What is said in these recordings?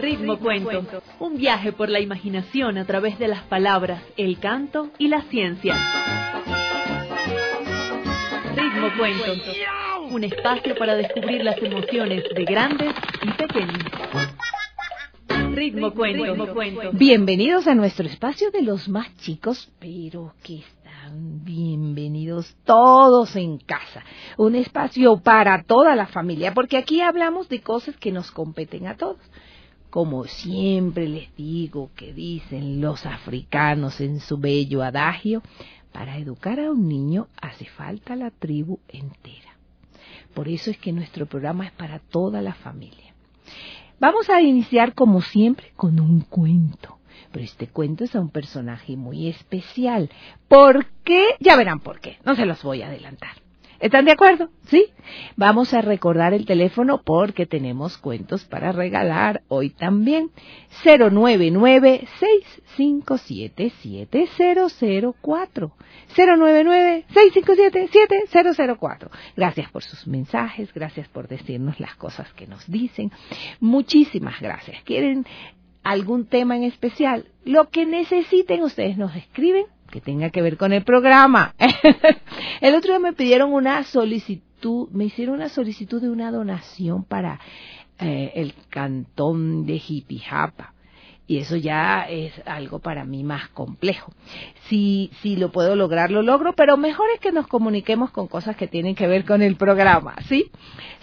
Ritmo Cuento, un viaje por la imaginación a través de las palabras, el canto y la ciencia. Ritmo Cuento, un espacio para descubrir las emociones de grandes y pequeños. Ritmo Cuento. Bienvenidos a nuestro espacio de los más chicos, pero que están bienvenidos todos en casa. Un espacio para toda la familia, porque aquí hablamos de cosas que nos competen a todos. Como siempre les digo que dicen los africanos en su bello adagio, para educar a un niño hace falta la tribu entera. Por eso es que nuestro programa es para toda la familia. Vamos a iniciar como siempre con un cuento, pero este cuento es a un personaje muy especial. ¿Por qué? Ya verán por qué, no se los voy a adelantar. ¿Están de acuerdo? ¿Sí? Vamos a recordar el teléfono porque tenemos cuentos para regalar hoy también. 099-657-7004. 099-657-7004. Gracias por sus mensajes, gracias por decirnos las cosas que nos dicen. Muchísimas gracias. ¿Quieren algún tema en especial? Lo que necesiten, ustedes nos escriben, que tenga que ver con el programa. El otro día me pidieron una solicitud, me hicieron una solicitud de una donación para el cantón de Jipijapa. Y eso ya es algo para mí más complejo. Si lo puedo lograr, lo logro, pero mejor es que nos comuniquemos con cosas que tienen que ver con el programa, ¿sí?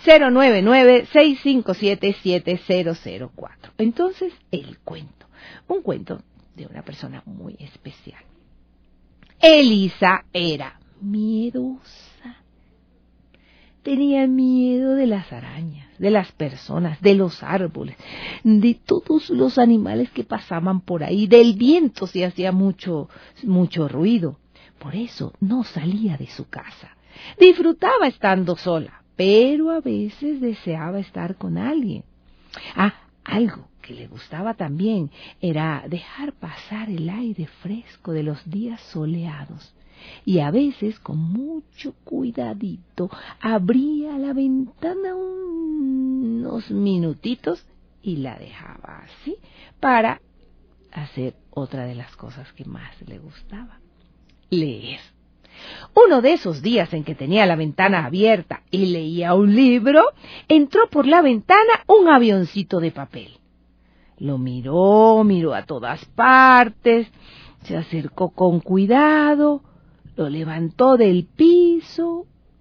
099-657-7004. Entonces, el cuento. Un cuento de una persona muy especial. Elisa era miedosa. Tenía miedo de las arañas, de las personas, de los árboles, de todos los animales que pasaban por ahí, del viento si hacía mucho ruido. Por eso no salía de su casa. Disfrutaba estando sola, pero a veces deseaba estar con alguien. Algo que le gustaba también era dejar pasar el aire fresco de los días soleados. Y a veces, con mucho cuidadito, abría la ventana unos minutitos y la dejaba así para hacer otra de las cosas que más le gustaba: leer. Uno de esos días en que tenía la ventana abierta y leía un libro, entró por la ventana un avioncito de papel. Lo miró a todas partes, se acercó con cuidado, lo levantó del piso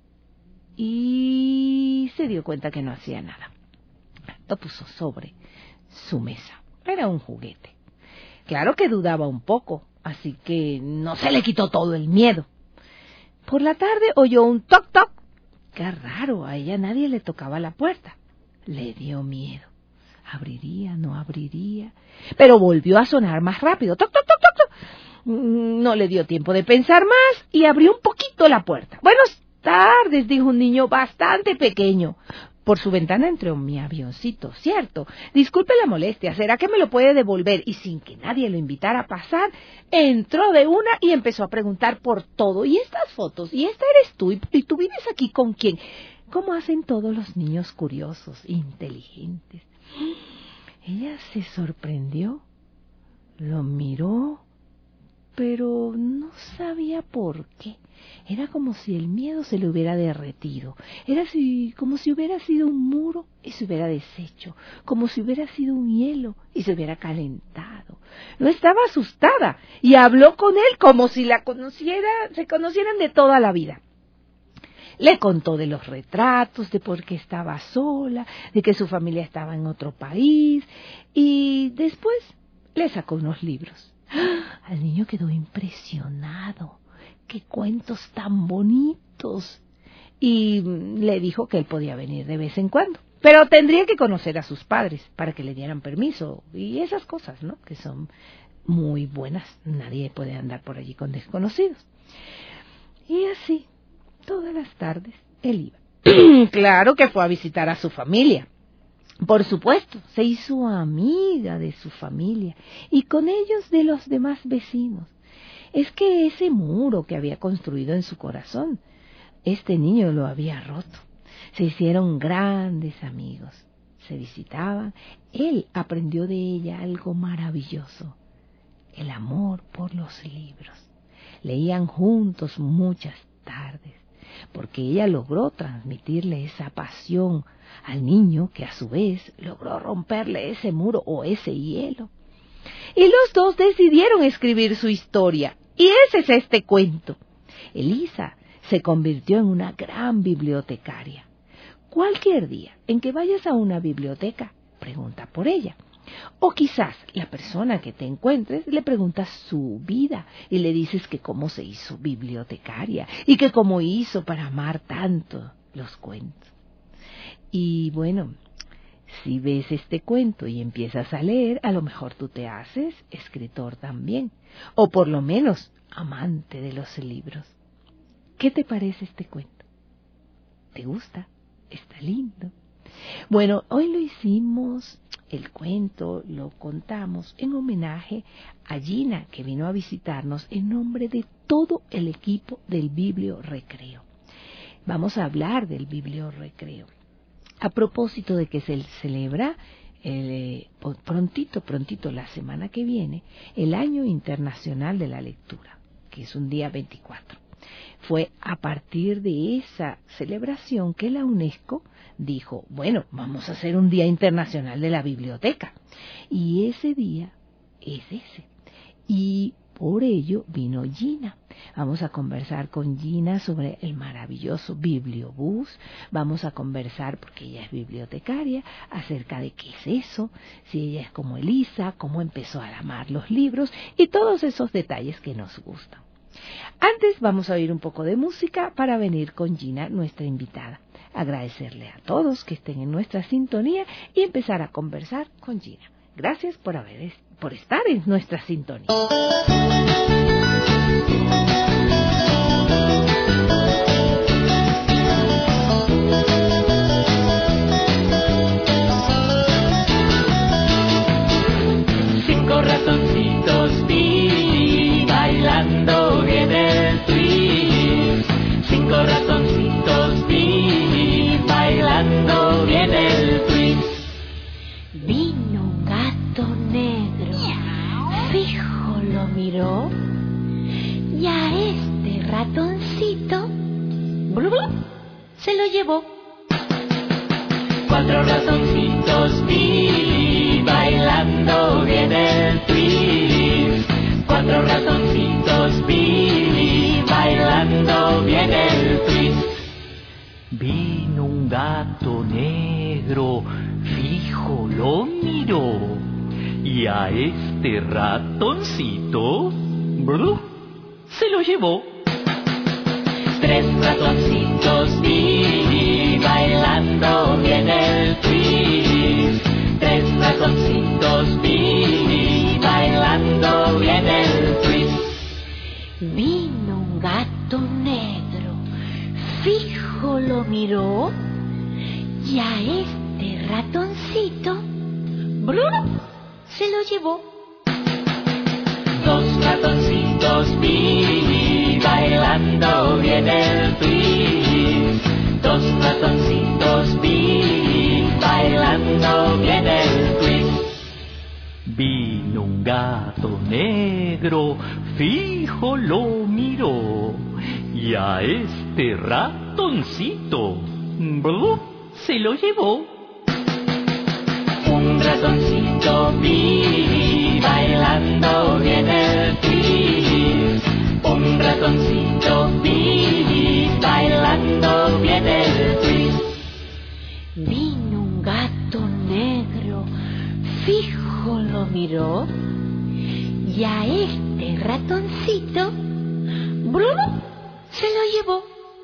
y se dio cuenta que no hacía nada. Lo puso sobre su mesa. Era un juguete. Claro que dudaba un poco, así que no se le quitó todo el miedo. Por la tarde oyó un toc toc. Qué raro, a ella nadie le tocaba la puerta. Le dio miedo. ¿Abriría? ¿No abriría? Pero volvió a sonar más rápido. ¡Toc, toc, toc, toc, toc! No le dio tiempo de pensar más y abrió un poquito la puerta. Buenas tardes, dijo un niño bastante pequeño. Por su ventana entró mi avioncito, ¿cierto? Disculpe la molestia, ¿será que me lo puede devolver? Y sin que nadie lo invitara a pasar, entró de una y empezó a preguntar por todo. ¿Y estas fotos? ¿Y esta eres tú? ¿Y tú vives aquí con quién? ¿Cómo hacen todos los niños curiosos, inteligentes? Ella se sorprendió, lo miró, pero no sabía por qué. Era como si el miedo se le hubiera derretido. Era como si hubiera sido un muro y se hubiera deshecho, como si hubiera sido un hielo y se hubiera calentado. No estaba asustada y habló con él como si se conocieran de toda la vida. Le contó de los retratos, de por qué estaba sola, de que su familia estaba en otro país, y después le sacó unos libros. Al niño quedó impresionado. ¡Qué cuentos tan bonitos! Y le dijo que él podía venir de vez en cuando, pero tendría que conocer a sus padres para que le dieran permiso, y esas cosas, ¿no?, que son muy buenas. Nadie puede andar por allí con desconocidos. Y así, todas las tardes, él iba. Claro que fue a visitar a su familia. Por supuesto, se hizo amiga de su familia y con ellos de los demás vecinos. Es que ese muro que había construido en su corazón, este niño lo había roto. Se hicieron grandes amigos. se visitaban, él aprendió de ella algo maravilloso, el amor por los libros. Leían juntos muchas tardes, porque ella logró transmitirle esa pasión al niño, que a su vez logró romperle ese muro o ese hielo. Y los dos decidieron escribir su historia, y ese es este cuento. Elisa se convirtió en una gran bibliotecaria. Cualquier día en que vayas a una biblioteca, pregunta por ella. O quizás la persona que te encuentres le preguntas su vida y le dices que cómo se hizo bibliotecaria y que cómo hizo para amar tanto los cuentos. Y bueno, si ves este cuento y empiezas a leer, a lo mejor tú te haces escritor también, o por lo menos amante de los libros. ¿Qué te parece este cuento? ¿Te gusta? Está lindo. Bueno, hoy lo hicimos, el cuento lo contamos en homenaje a Gina, que vino a visitarnos en nombre de todo el equipo del Biblio Recreo. Vamos a hablar del Biblio Recreo. A propósito de que se celebra prontito, la semana que viene, el Año Internacional de la Lectura, que es un día 24. Fue a partir de esa celebración que la UNESCO dijo, bueno, vamos a hacer un Día Internacional de la Biblioteca. Y ese día es ese. Y por ello vino Gina. Vamos a conversar con Gina sobre el maravilloso Bibliobús. Vamos a conversar, porque ella es bibliotecaria, acerca de qué es eso, si ella es como Elisa, cómo empezó a amar los libros y todos esos detalles que nos gustan. Antes vamos a oír un poco de música para venir con Gina, nuestra invitada. Agradecerle a todos que estén en nuestra sintonía y empezar a conversar con Gina. Gracias por estar en nuestra sintonía. Cinco ratoncitos vi bailando bien el twist. Cinco ratoncitos vi bailando bien el twist. Vino un gato negro, fijo lo miró, y a este ratoncito se lo llevó. Cuatro ratoncitos vi bailando bien el twist. Cuatro ratoncitos vi bailando bien el twist. Vino un gato negro, fijo lo miró, y a este ratoncito se lo llevó. Tres ratoncitos vi bailando bien el twist. Tres ratoncitos vi bailando bien el twist. Vino un gato negro, fijo lo miró, y a este ratoncito se lo llevó. Dos ratoncitos vi bailando bien el twist. Dos ratoncitos vi bailando bien el twist. Vino un gato negro, fijo lo miró, y a este ratoncito se lo llevó. Un ratoncito vi bailando bien el twist. Un ratoncito vi bailando bien el twist. Vino un gato negro, fijo lo miró, y a este ratoncito se lo llevó.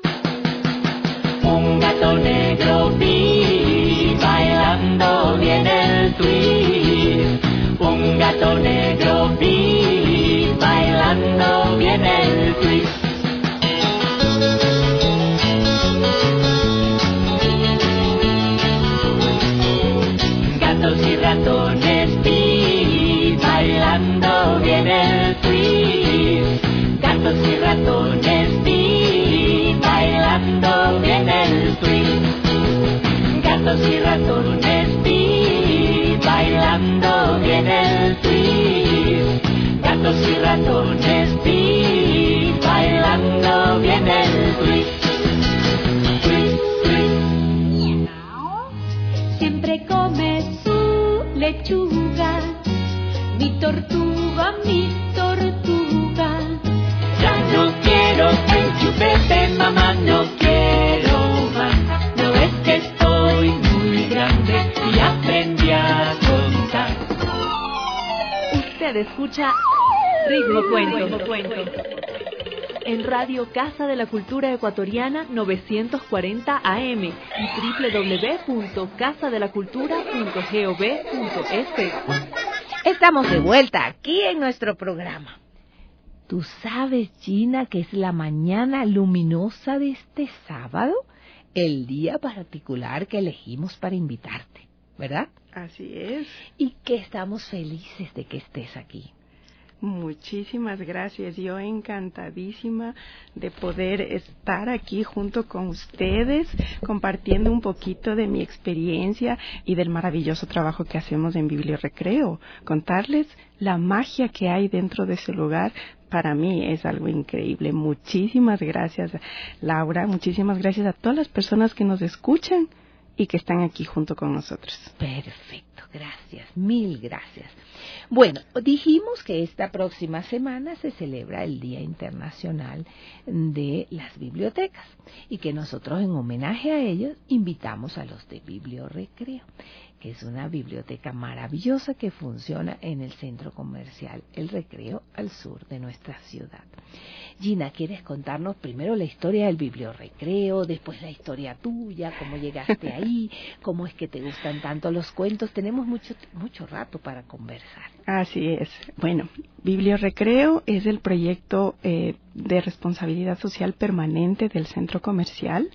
Un gato negro vi bailando bien el twist. Un gato negro vi bailando bien el twist. Gatos y ratones vi bailando bien el twist. Gatos y ratones vi bailando bien el twist. Gatos y ratones vi bailando viene el twist. Gatos y ratones, twist, bailando viene el twist. Twist, twist. Siempre come su lechuga, mi tortuga, mi tortuga. Ya no quiero el chupete, mamá, no quiero más. No es que estoy muy grande y aprendí a contar. Usted escucha Ritmo Cuento. En Radio Casa de la Cultura Ecuatoriana 940 AM y www.casadelacultura.gov.es. Estamos de vuelta aquí en nuestro programa. ¿Tú sabes, Gina, que es la mañana luminosa de este sábado? El día particular que elegimos para invitarte, ¿verdad? Así es. Y que estamos felices de que estés aquí. Muchísimas gracias. Yo encantadísima de poder estar aquí junto con ustedes, compartiendo un poquito de mi experiencia y del maravilloso trabajo que hacemos en Bibliorecreo. Contarles la magia que hay dentro de ese lugar, para mí es algo increíble. Muchísimas gracias, Laura. Muchísimas gracias a todas las personas que nos escuchan y que están aquí junto con nosotros. Perfecto, gracias, mil gracias. Bueno, dijimos que esta próxima semana se celebra el Día Internacional de las Bibliotecas y que nosotros en homenaje a ellos invitamos a los de Bibliorecreo, que es una biblioteca maravillosa que funciona en el centro comercial El Recreo al sur de nuestra ciudad. Gina, ¿quieres contarnos primero la historia del Bibliorecreo, después la historia tuya, cómo llegaste ahí, cómo es que te gustan tanto los cuentos? Tenemos mucho rato para conversar. Así es. Bueno, Bibliorecreo es el proyecto de responsabilidad social permanente del centro comercial.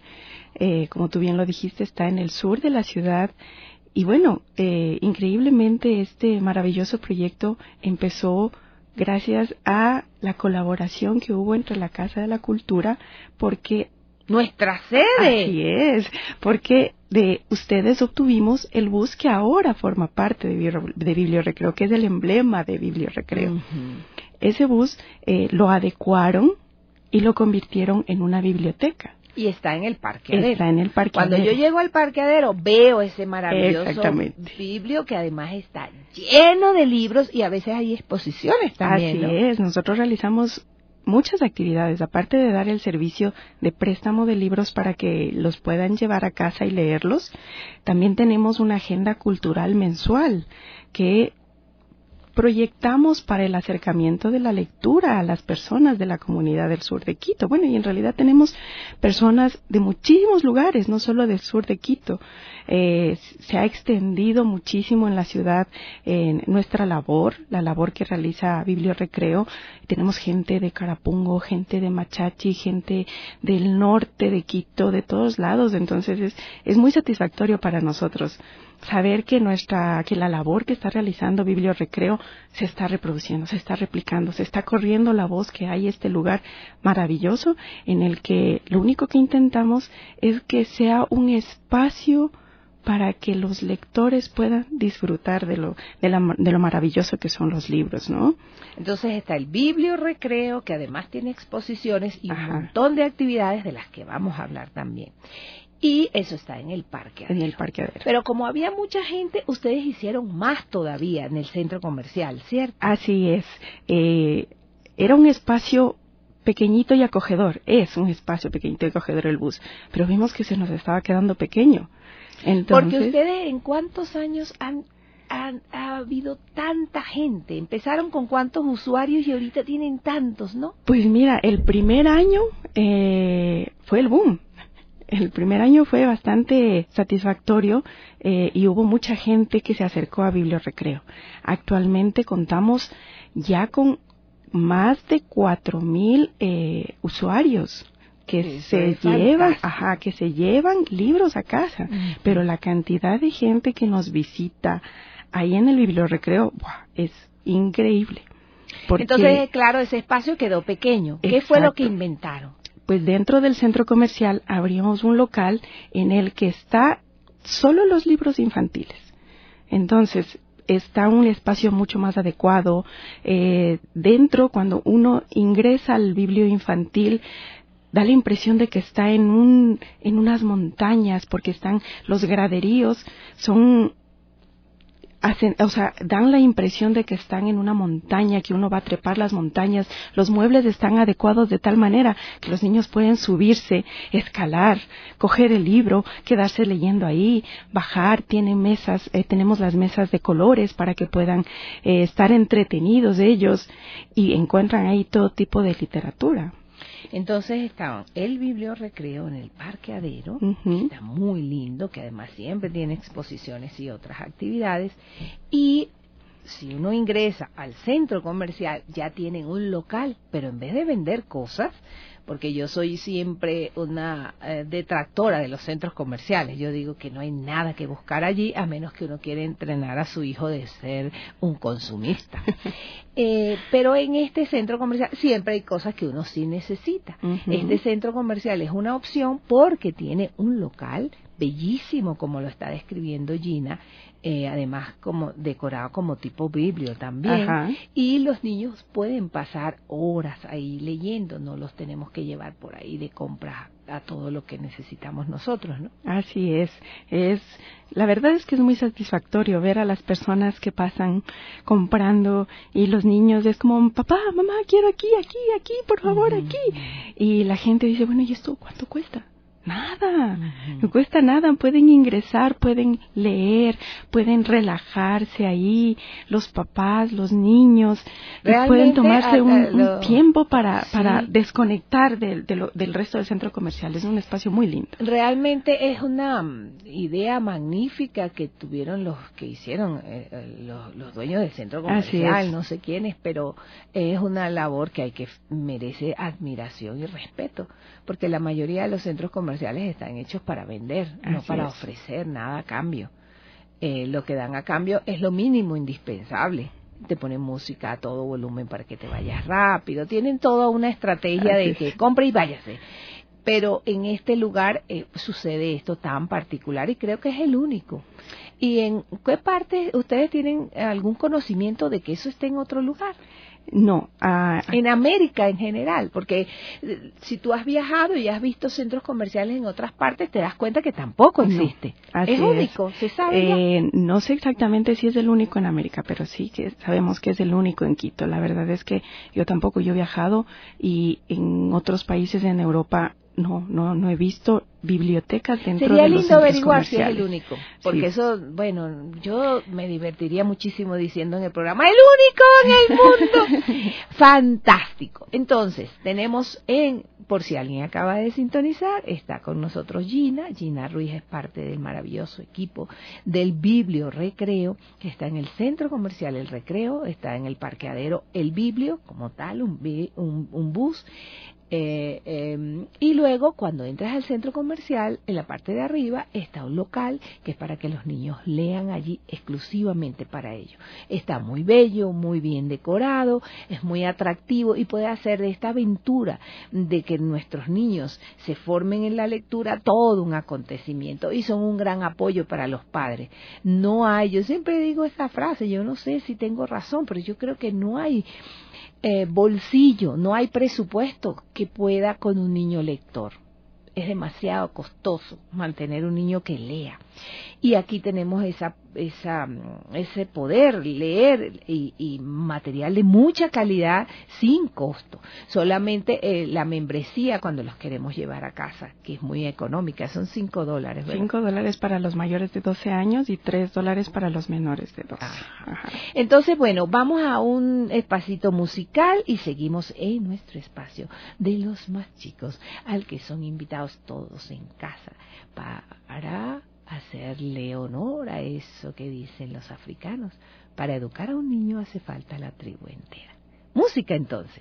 Como tú bien lo dijiste, está en el sur de la ciudad. Y bueno, increíblemente este maravilloso proyecto empezó gracias a la colaboración que hubo entre la Casa de la Cultura, porque ¡nuestra sede! Así es, porque de ustedes obtuvimos el bus que ahora forma parte de Bibliorecreo, que es el emblema de Bibliorecreo. Uh-huh. Ese bus lo adecuaron y lo convirtieron en una biblioteca. Y está en el parqueadero. Está en el parqueadero. Cuando yo llego al parqueadero veo ese maravilloso biblio que además está lleno de libros y a veces hay exposiciones también. Así es, nosotros realizamos muchas actividades, aparte de dar el servicio de préstamo de libros para que los puedan llevar a casa y leerlos. También tenemos una agenda cultural mensual que proyectamos para el acercamiento de la lectura a las personas de la comunidad del sur de Quito. Bueno, y en realidad tenemos personas de muchísimos lugares, no solo del sur de Quito. Se ha extendido muchísimo en la ciudad nuestra labor, la labor que realiza Bibliorecreo. Tenemos gente de Carapungo, gente de Machachi, gente del norte de Quito, de todos lados. Entonces es muy satisfactorio para nosotros saber que la labor que está realizando Bibliorecreo se está reproduciendo, se está replicando, se está corriendo la voz que hay este lugar maravilloso en el que lo único que intentamos es que sea un espacio para que los lectores puedan disfrutar de lo maravilloso que son los libros, ¿no? Entonces está el Bibliorecreo, que además tiene exposiciones y un montón de actividades de las que vamos a hablar también. Y eso está en el parqueadero. En el parqueadero. Pero como había mucha gente, ustedes hicieron más todavía en el centro comercial, ¿cierto? Así es. Era un espacio pequeñito y acogedor. Es un espacio pequeñito y acogedor el bus. Pero vimos que se nos estaba quedando pequeño. Entonces, porque ustedes, ¿en cuántos años ha habido tanta gente? Empezaron con cuántos usuarios y ahorita tienen tantos, ¿no? Pues mira, el primer año fue el boom. El primer año fue bastante satisfactorio y hubo mucha gente que se acercó a Bibliorecreo. Actualmente contamos ya con más de 4,000 usuarios que se llevan libros a casa. Pero la cantidad de gente que nos visita ahí en el Bibliorecreo es increíble. Entonces, claro, ese espacio quedó pequeño. ¿Qué fue lo que inventaron? Pues dentro del centro comercial abrimos un local en el que está solo los libros infantiles. Entonces, está un espacio mucho más adecuado. Dentro, cuando uno ingresa al biblio infantil, da la impresión de que está en unas montañas, porque están los graderíos, dan la impresión de que están en una montaña, que uno va a trepar las montañas. Los muebles están adecuados de tal manera que los niños pueden subirse, escalar, coger el libro, quedarse leyendo ahí, bajar. Tienen mesas, tenemos las mesas de colores para que puedan estar entretenidos ellos, y encuentran ahí todo tipo de literatura. Entonces estaban el bibliorecreo en el Parqueadero, que está muy lindo, que además siempre tiene exposiciones y otras actividades, y si uno ingresa al centro comercial ya tienen un local, pero en vez de vender cosas, porque yo soy siempre una detractora de los centros comerciales, yo digo que no hay nada que buscar allí a menos que uno quiera entrenar a su hijo de ser un consumista. Pero en este centro comercial siempre hay cosas que uno sí necesita. Este centro comercial es una opción porque tiene un local bellísimo, como lo está describiendo Gina, además como decorado como tipo biblio también. Ajá. Y los niños pueden pasar horas ahí leyendo, no los tenemos que llevar por ahí de compras a todo lo que necesitamos nosotros, ¿no? Así es. La verdad es que es muy satisfactorio ver a las personas que pasan comprando, y los niños es como, papá, mamá, quiero aquí, por favor, aquí. Y la gente dice, bueno, ¿y esto cuánto cuesta? Nada, no cuesta nada. Pueden ingresar, pueden leer, pueden relajarse ahí, los papás, los niños, y pueden tomarse un tiempo para desconectar del resto del centro comercial. Es un espacio muy lindo. Realmente es una idea magnífica que tuvieron los que hicieron, los dueños del centro comercial, no sé quiénes, pero es una labor que merece admiración y respeto, porque la mayoría de los centros comerciales están hechos para vender, no para ofrecer nada a cambio. Lo que dan a cambio es lo mínimo indispensable. Te ponen música a todo volumen para que te vayas rápido. Tienen toda una estrategia de que compre y váyase. Pero en este lugar sucede esto tan particular y creo que es el único. ¿Y en qué parte ustedes tienen algún conocimiento de que eso esté en otro lugar? No. En América en general, porque si tú has viajado y has visto centros comerciales en otras partes, te das cuenta que tampoco existe. Es único, ¿se sabe? No sé exactamente si es el único en América, pero sí que sabemos que es el único en Quito. La verdad es que yo he viajado, y en otros países en Europa no he visto bibliotecas dentro de los centros comerciales. Sería lindo averiguar si es el único, porque eso, bueno, yo me divertiría muchísimo diciendo en el programa, ¡el único en el mundo! ¡Fantástico! Entonces, tenemos por si alguien acaba de sintonizar, está con nosotros Gina Ruiz es parte del maravilloso equipo del Biblio Recreo, que está en el centro comercial El Recreo, está en el Parqueadero El Biblio, como tal, un bus. Y luego cuando entras al centro comercial, en la parte de arriba está un local que es para que los niños lean allí exclusivamente para ello. Está muy bello, muy bien decorado, es muy atractivo y puede hacer de esta aventura de que nuestros niños se formen en la lectura todo un acontecimiento, y son un gran apoyo para los padres. Yo siempre digo esta frase, yo no sé si tengo razón, pero yo creo que no hay bolsillo, no hay presupuesto que pueda con un niño lector. Es demasiado costoso mantener un niño que lea. Y aquí tenemos ese poder leer y material de mucha calidad sin costo. Solamente la membresía cuando los queremos llevar a casa, que es muy económica, son $5, ¿verdad? $5 para los mayores de 12 años y $3 para los menores de 12. Ajá. Entonces, bueno, vamos a un espacito musical y seguimos en nuestro espacio de los más chicos, al que son invitados todos en casa para hacerle honor a eso que dicen los africanos. Para educar a un niño hace falta la tribu entera. Música entonces.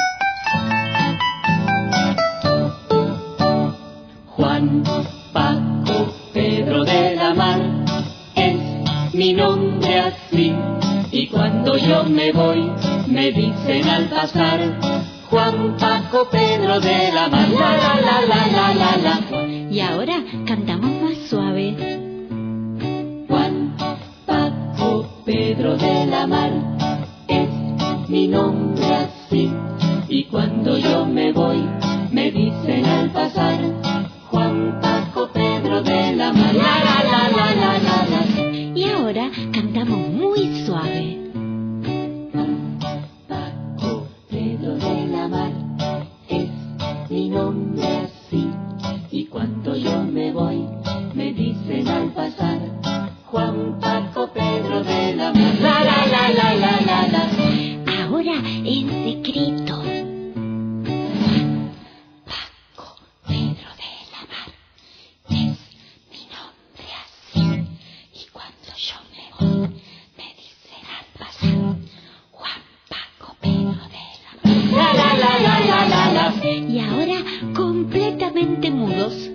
Juan, Paco, Pedro de la Mar, es mi nombre así. Y cuando yo me voy, me dicen al pasar, Juan, Paco, Pedro de la Mar, la la la la la la la. Y ahora cantamos más suave. Juan, Paco, Pedro Pedro de la Mar, es mi nombre así. Y cuando yo me voy, me dicen al pasar, Juan Paco Pedro de la Mar. La la la la la la la. Y ahora cantamos muy suave. Paco Pedro de la Mar, es mi nombre así. Y cuando yo me voy, me dicen al pasar, Juan Paco Pedro de la Mar. La la la la la la la. Ahora en secreto. Paco Pedro de la Mar, es mi nombre así. Y cuando yo me voy, me dicen al pasar, Juan Paco Pedro de la Mar. La la la la la la la. Y ahora completamente mudos.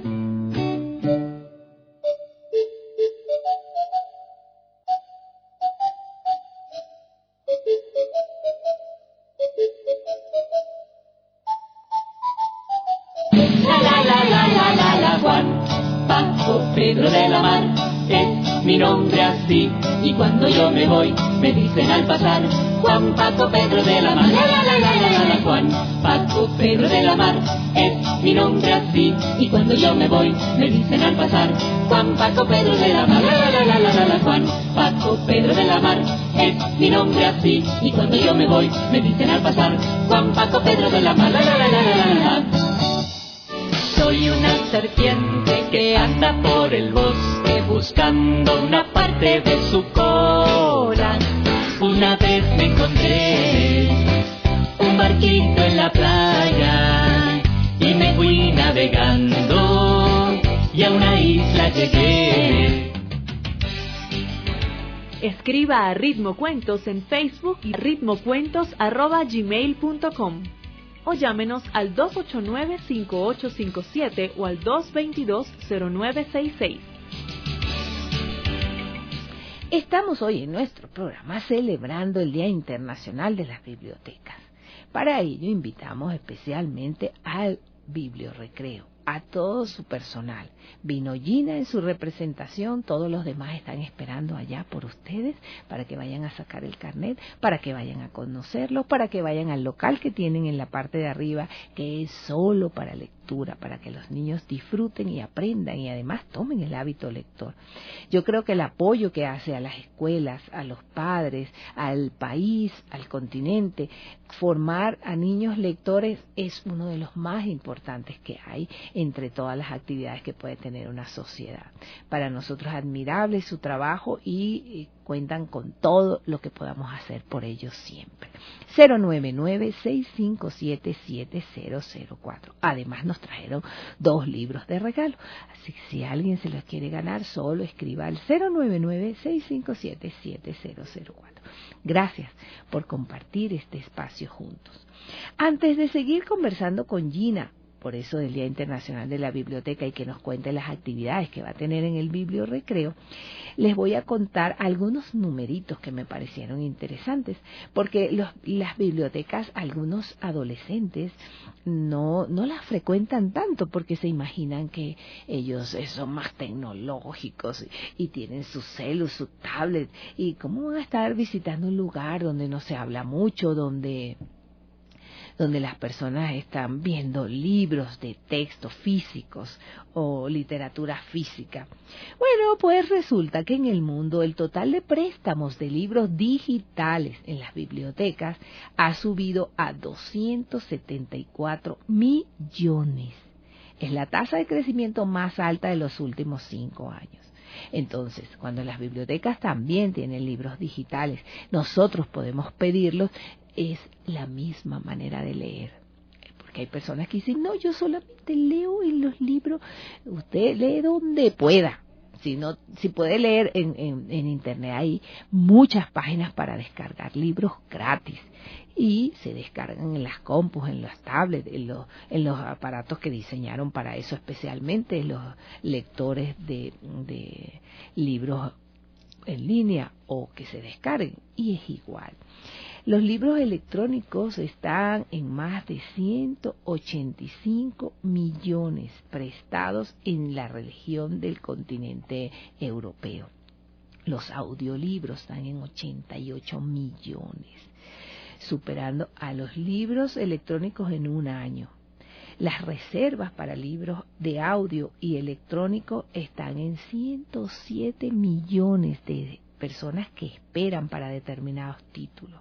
La la la la la la la. Juan Paco Pedro de la Mar, es mi nombre así. Y cuando yo me voy, me dicen al pasar, Juan Paco Pedro de la Mar. La la la la la la la. Juan Paco Pedro de la Mar, es mi nombre así. Y cuando yo me voy, me dicen al pasar, Juan Paco Pedro de la Mar. La la la la la la la. Juan Paco Pedro de la Mar, es mi nombre así. Y cuando yo me voy, me dicen al pasar, Juan Paco Pedro de la Mar. La la la la la la la. Soy una serpiente que anda por el bosque buscando una parte de su cola. Una vez me encontré un barquito en la playa y me fui navegando y a una isla llegué. Escriba a Ritmo Cuentos en Facebook y ritmocuentos@gmail.com o llámenos al 289-5857 o al 222-0966. Estamos hoy en nuestro programa celebrando el Día Internacional de las Bibliotecas. Para ello invitamos especialmente al Bibliorecreo, a todo su personal. Vino Gina en su representación, todos los demás están esperando allá por ustedes para que vayan a sacar el carnet, para que vayan a conocerlos, para que vayan al local que tienen en la parte de arriba, que es solo para lectura, para que los niños disfruten y aprendan y además tomen el hábito lector. Yo creo que el apoyo que hace a las escuelas, a los padres, al país, al continente, formar a niños lectores es uno de los más importantes que hay entre todas las actividades que puede tener una sociedad. Para nosotros es admirable su trabajo y cuentan con todo lo que podamos hacer por ellos siempre. 099-657-7004. Además nos trajeron 2 libros de regalo. Así que si alguien se los quiere ganar, solo escriba al 099-657-7004. Gracias por compartir este espacio juntos. Antes de seguir conversando con Gina, por eso del Día Internacional de la Biblioteca, y que nos cuente las actividades que va a tener en el Bibliorecreo, les voy a contar algunos numeritos que me parecieron interesantes, porque las bibliotecas, algunos adolescentes no las frecuentan tanto porque se imaginan que ellos son más tecnológicos y tienen su celu, su tablet, y cómo van a estar visitando un lugar donde no se habla mucho, donde las personas están viendo libros de texto físicos o literatura física. Bueno, pues resulta que en el mundo el total de préstamos de libros digitales en las bibliotecas ha subido a 274 millones. Es la tasa de crecimiento más alta de los últimos 5 años. Entonces, cuando las bibliotecas también tienen libros digitales, nosotros podemos pedirlos. Es la misma manera de leer, porque hay personas que dicen, no, yo solamente leo en los libros. Usted lee donde pueda. Si puede leer en internet, hay muchas páginas para descargar libros gratis y se descargan en las compus, en las tablets, en los aparatos que diseñaron para eso, especialmente los lectores de libros en línea o que se descarguen, y es igual. Los libros electrónicos están en más de 185 millones prestados en la región del continente europeo. Los audiolibros están en 88 millones, superando a los libros electrónicos en un año. Las reservas para libros de audio y electrónico están en 107 millones de personas que esperan para determinados títulos.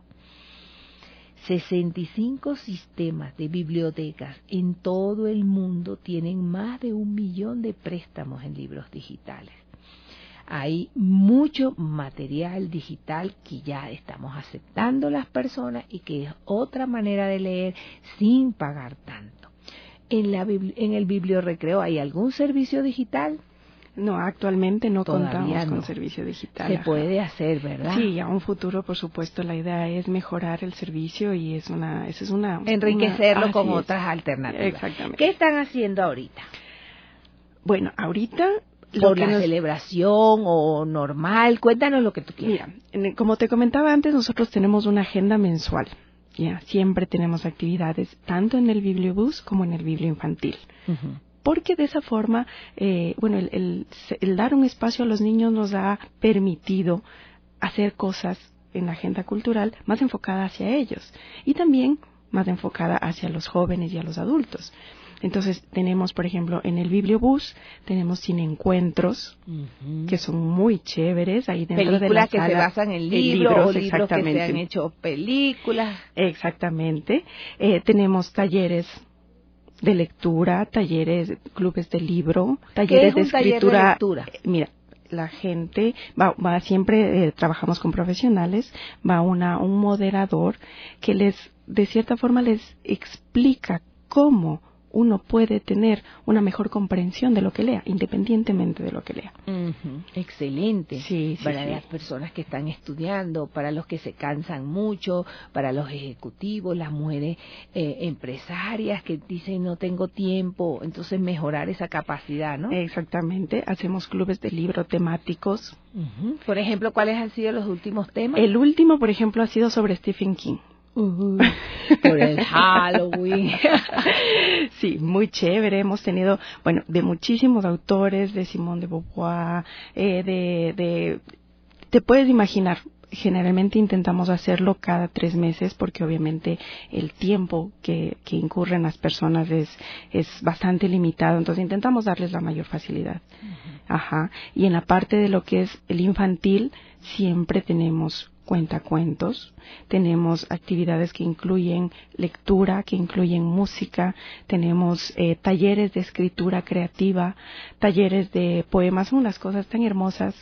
65 sistemas de bibliotecas en todo el mundo tienen más de 1 millón de préstamos en libros digitales. Hay mucho material digital que ya estamos aceptando las personas y que es otra manera de leer sin pagar tanto. En el bibliorrecreo, ¿hay algún servicio digital? No, actualmente no Todavía contamos con no. servicio digital. Se ajá. puede hacer, ¿verdad? Sí, a un futuro, por supuesto, la idea es mejorar el servicio y esa es una Enriquecerlo con así es. otras alternativas. Exactamente. ¿Qué están haciendo ahorita? Bueno, ahorita ¿Por la celebración o normal? Cuéntanos lo que tú quieras. Mira, como te comentaba antes, nosotros tenemos una agenda mensual. Ya, siempre tenemos actividades tanto en el bibliobús como en el biblioinfantil. Uh-huh. Porque de esa forma, el dar un espacio a los niños nos ha permitido hacer cosas en la agenda cultural más enfocada hacia ellos y también más enfocada hacia los jóvenes y a los adultos. Entonces tenemos, por ejemplo, en el bibliobús tenemos cineencuentros que son muy chéveres ahí dentro de la sala. Películas que se basan en libros o libros que se han hecho películas. Exactamente. Tenemos talleres de lectura, talleres, clubes de libro, talleres de escritura. Taller de lectura? Mira, la gente va siempre, trabajamos con profesionales, va un moderador que de cierta forma les explica cómo uno puede tener una mejor comprensión de lo que lea, independientemente de lo que lea. Uh-huh. Excelente. Sí, para las personas que están estudiando, para los que se cansan mucho, para los ejecutivos, las mujeres empresarias que dicen no tengo tiempo, entonces mejorar esa capacidad, ¿no? Exactamente. Hacemos clubes de libro temáticos. Uh-huh. Por ejemplo, ¿cuáles han sido los últimos temas? El último, por ejemplo, ha sido sobre Stephen King. Por el Halloween. Sí, muy chévere. Hemos tenido, de muchísimos autores, de Simone de Beauvoir, te puedes imaginar, generalmente intentamos hacerlo cada 3 meses porque obviamente el tiempo que incurren las personas es bastante limitado, entonces intentamos darles la mayor facilidad. Uh-huh. Ajá. Y en la parte de lo que es el infantil, siempre tenemos cuentacuentos, tenemos actividades que incluyen lectura, que incluyen música, tenemos talleres de escritura creativa, talleres de poemas, son unas cosas tan hermosas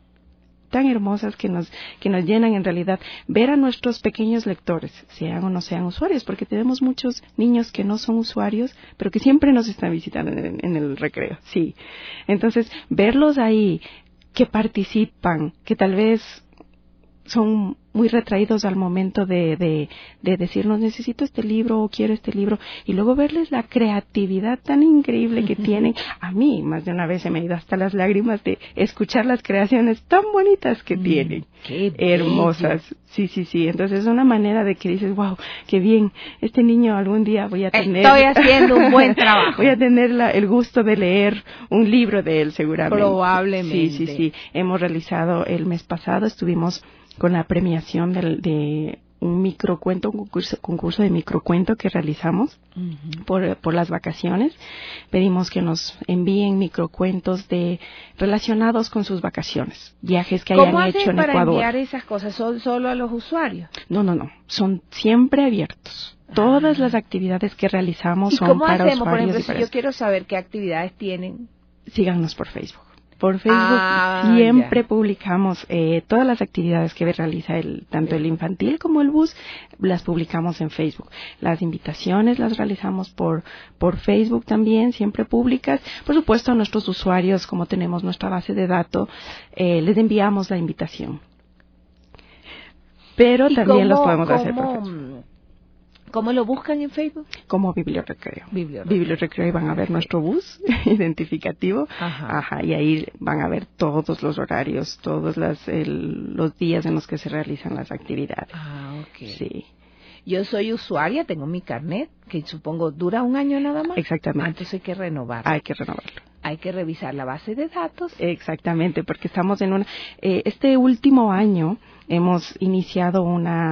que nos llenan en realidad ver a nuestros pequeños lectores, sean o no sean usuarios, porque tenemos muchos niños que no son usuarios, pero que siempre nos están visitando en el recreo, sí. Entonces, verlos ahí, que participan, que tal vez son muy retraídos al momento de decirnos necesito este libro o quiero este libro, y luego verles la creatividad tan increíble que tienen. A mí más de una vez se me ha ido hasta las lágrimas de escuchar las creaciones tan bonitas que tienen. Qué hermosas. Sí. Entonces es una manera de que dices, wow, qué bien, este niño algún día voy a tener. Estoy haciendo un buen trabajo. Voy a tener el gusto de leer un libro de él seguramente. Probablemente. Sí. Hemos realizado el mes pasado, estuvimos con la premiación de un microcuento, un concurso de microcuento que realizamos por las vacaciones. Pedimos que nos envíen microcuentos relacionados con sus vacaciones, viajes que hayan hecho en Ecuador. ¿Cómo hacen para enviar esas cosas? ¿Son solo a los usuarios? No, son siempre abiertos. Todas las actividades que realizamos son para usuarios. ¿Y cómo hacemos, por ejemplo, si yo quiero saber qué actividades tienen? Síganos por Facebook. Por Facebook siempre publicamos todas las actividades que realiza tanto el infantil como el bus, las publicamos en Facebook. Las invitaciones las realizamos por Facebook también, siempre públicas. Por supuesto, a nuestros usuarios, como tenemos nuestra base de datos, les enviamos la invitación. Pero también los podemos hacer por Facebook. ¿Cómo lo buscan en Facebook? Como Bibliorrecreo. Bibliorrecreo, y van a ver nuestro bus identificativo. Ajá, y ahí van a ver todos los horarios, todos los días en los que se realizan las actividades. Ok. Sí. Yo soy usuaria, tengo mi carnet, que supongo dura 1 año nada más. Exactamente. Entonces hay que renovarlo. Hay que renovarlo. hay que revisar la base de datos. Exactamente, porque estamos en este último año hemos iniciado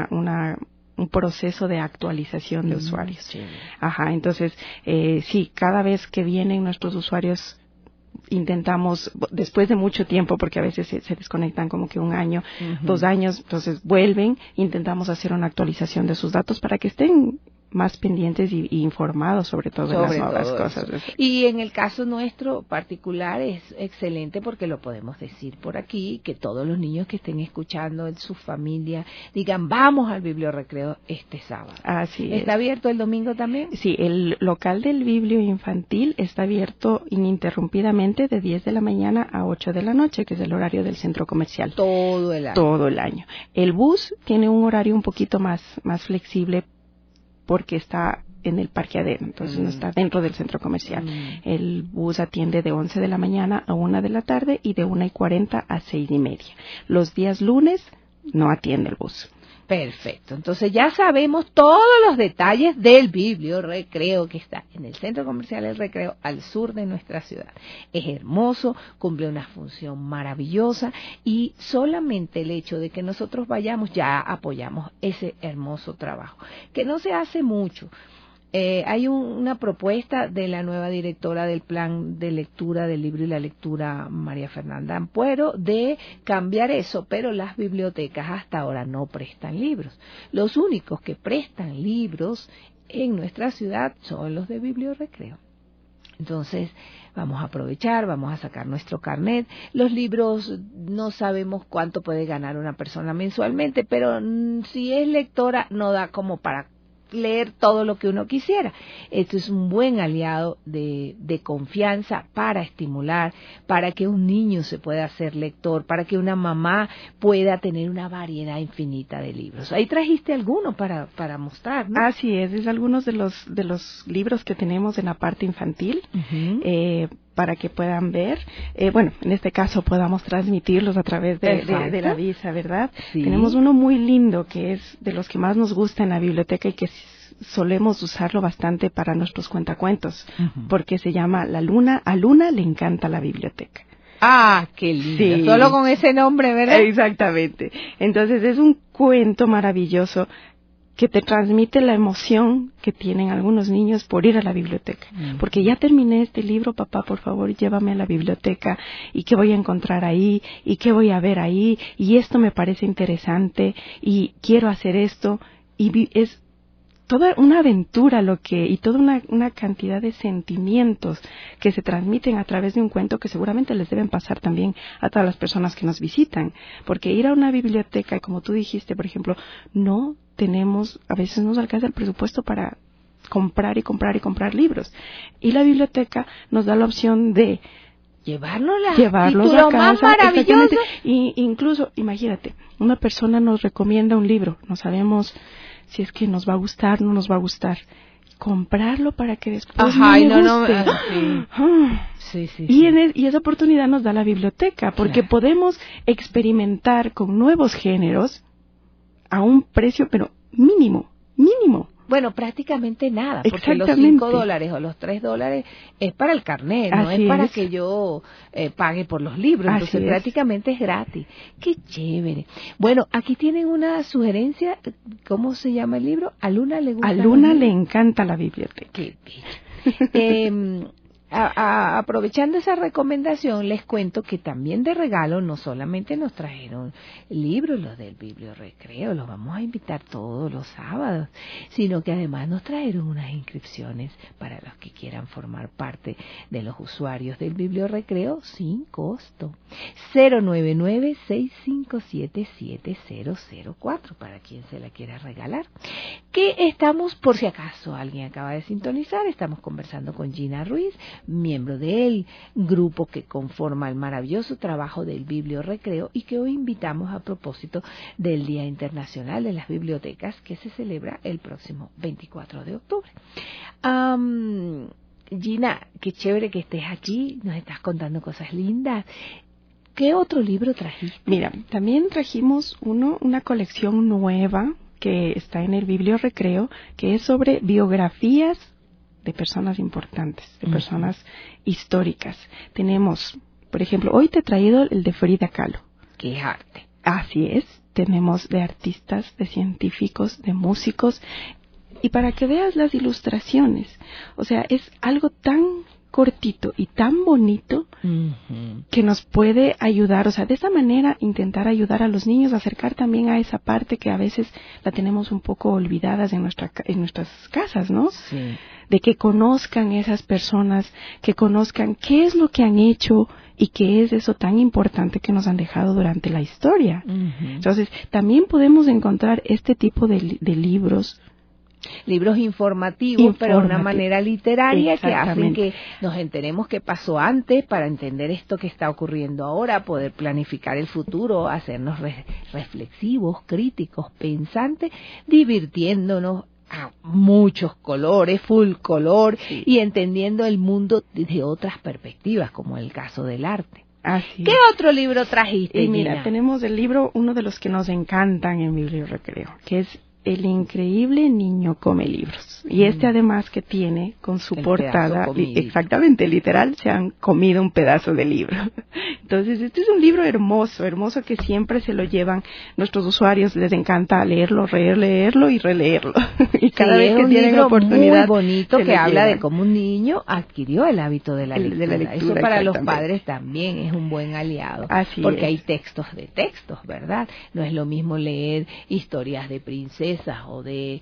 un proceso de actualización de usuarios. Sí. Ajá, entonces, sí, cada vez que vienen nuestros usuarios, intentamos, después de mucho tiempo, porque a veces se desconectan como que 1 año, 2 años, entonces vuelven, intentamos hacer una actualización de sus datos para que estén más pendientes y informados sobre todo en las nuevas cosas. Y en el caso nuestro particular es excelente porque lo podemos decir por aquí, que todos los niños que estén escuchando en su familia digan, vamos al bibliorecreo este sábado. Así es. ¿Está abierto el domingo también? Sí, el local del biblio infantil está abierto ininterrumpidamente de 10 de la mañana a 8 de la noche, que es el horario del centro comercial. Todo el año. Todo el año. El bus tiene un horario un poquito más flexible porque está en el parqueadero, entonces no está dentro del centro comercial. El bus atiende de 11 de la mañana a 1 de la tarde y de 1:40 a 6:30. Los días lunes no atiende el bus. Perfecto, entonces ya sabemos todos los detalles del bibliorecreo que está en el Centro Comercial El Recreo al sur de nuestra ciudad. Es hermoso, cumple una función maravillosa y solamente el hecho de que nosotros vayamos ya apoyamos ese hermoso trabajo, que no se hace mucho. Hay una propuesta de la nueva directora del plan de lectura del libro y la lectura, María Fernanda Ampuero, de cambiar eso, pero las bibliotecas hasta ahora no prestan libros. Los únicos que prestan libros en nuestra ciudad son los de bibliorecreo. Entonces, vamos a aprovechar, vamos a sacar nuestro carnet. Los libros no sabemos cuánto puede ganar una persona mensualmente, pero si es lectora no da como para leer todo lo que uno quisiera. Esto es un buen aliado de confianza para estimular, para que un niño se pueda hacer lector, para que una mamá pueda tener una variedad infinita de libros. Ahí trajiste alguno para mostrar, ¿no? Así es algunos de los libros que tenemos en la parte infantil. Para que puedan ver, en este caso podamos transmitirlos a través de la visa, ¿verdad? Sí. Tenemos uno muy lindo que es de los que más nos gusta en la biblioteca y que solemos usarlo bastante para nuestros cuentacuentos, porque se llama La Luna. A Luna le encanta la biblioteca. ¡Ah, qué lindo! Sí. Solo con ese nombre, ¿verdad? Exactamente. Entonces es un cuento maravilloso que te transmite la emoción que tienen algunos niños por ir a la biblioteca. Porque ya terminé este libro, papá, por favor, llévame a la biblioteca, y qué voy a encontrar ahí, y qué voy a ver ahí, y esto me parece interesante, y quiero hacer esto, y es toda una aventura y toda una cantidad de sentimientos que se transmiten a través de un cuento que seguramente les deben pasar también a todas las personas que nos visitan. Porque ir a una biblioteca, como tú dijiste, por ejemplo, a veces no nos alcanza el presupuesto para comprar y comprar y comprar libros. Y la biblioteca nos da la opción de llevarlos a casa. Más maravilloso. Y incluso, imagínate, una persona nos recomienda un libro, no sabemos si es que nos va a gustar, no nos va a gustar. Comprarlo para que después guste. Sí. Y esa oportunidad nos da la biblioteca, porque podemos experimentar con nuevos géneros a un precio, pero mínimo. Bueno, prácticamente nada, porque los $5 o los $3 es para el carnet, no es para que yo pague por los libros, entonces prácticamente es gratis. ¡Qué chévere! Bueno, aquí tienen una sugerencia, ¿cómo se llama el libro? A Luna le gusta. A Luna le encanta la biblioteca. ¡Qué bello! Aprovechando esa recomendación, les cuento que también de regalo no solamente nos trajeron libros, los del bibliorecreo, los vamos a invitar todos los sábados, sino que además nos trajeron unas inscripciones para los que quieran formar parte de los usuarios del bibliorecreo sin costo. 099-657-7004 para quien se la quiera regalar. Que estamos, por si acaso alguien acaba de sintonizar, estamos conversando con Gina Ruiz, miembro del grupo que conforma el maravilloso trabajo del bibliorecreo y que hoy invitamos a propósito del Día Internacional de las Bibliotecas que se celebra el próximo 24 de octubre. Gina, qué chévere que estés aquí, nos estás contando cosas lindas. ¿Qué otro libro trajiste? Mira, también trajimos una colección nueva que está en el bibliorecreo, que es sobre biografías de personas importantes, de personas históricas. Tenemos, por ejemplo, hoy te he traído el de Frida Kahlo. Que es arte. Así es, tenemos de artistas, de científicos, de músicos, y para que veas las ilustraciones, o sea, es algo tan cortito y tan bonito que nos puede ayudar, o sea, de esa manera intentar ayudar a los niños a acercar también a esa parte que a veces la tenemos un poco olvidadas en nuestras casas, ¿no? Sí. De que conozcan esas personas, que conozcan qué es lo que han hecho y qué es eso tan importante que nos han dejado durante la historia. Entonces, también podemos encontrar este tipo de libros. Libros informativos, pero de una manera literaria que hacen que nos enteremos qué pasó antes para entender esto que está ocurriendo ahora, poder planificar el futuro, hacernos reflexivos, críticos, pensantes, divirtiéndonos a muchos colores, full color, y entendiendo el mundo desde otras perspectivas, como el caso del arte. Así ¿Qué otro libro trajiste, mira, Gina? tenemos el libro, uno de los que nos encantan en Bibliorecreo, que es El increíble niño come libros. Y además que tiene con su portada, exactamente, literal, se han comido un pedazo de libro. Entonces, este es un libro hermoso, hermoso que siempre se lo llevan nuestros usuarios, les encanta leerlo, releerlo y releerlo. Y cada vez que tienen oportunidad, muy bonito que habla de cómo un niño adquirió el hábito de la lectura. Eso para los padres también es un buen aliado. Así porque es. hay textos de textos, ¿verdad? No es lo mismo leer historias de princesas o de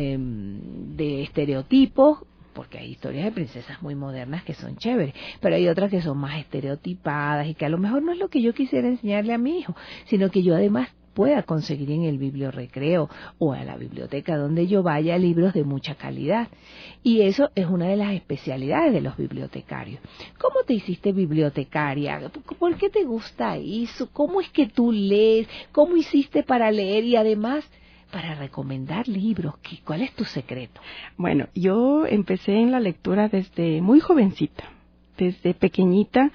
estereotipos, porque hay historias de princesas muy modernas que son chéveres, pero hay otras que son más estereotipadas y que a lo mejor no es lo que yo quisiera enseñarle a mi hijo, sino que yo además pueda conseguir en el bibliorecreo o a la biblioteca donde yo vaya libros de mucha calidad. Y eso es una de las especialidades de los bibliotecarios. ¿Cómo te hiciste bibliotecaria? ¿Por qué te gusta eso? ¿Cómo es que tú lees? ¿Cómo hiciste para leer y además para recomendar libros? ¿Cuál es tu secreto? Bueno, yo empecé en la lectura desde muy jovencita. Desde pequeñita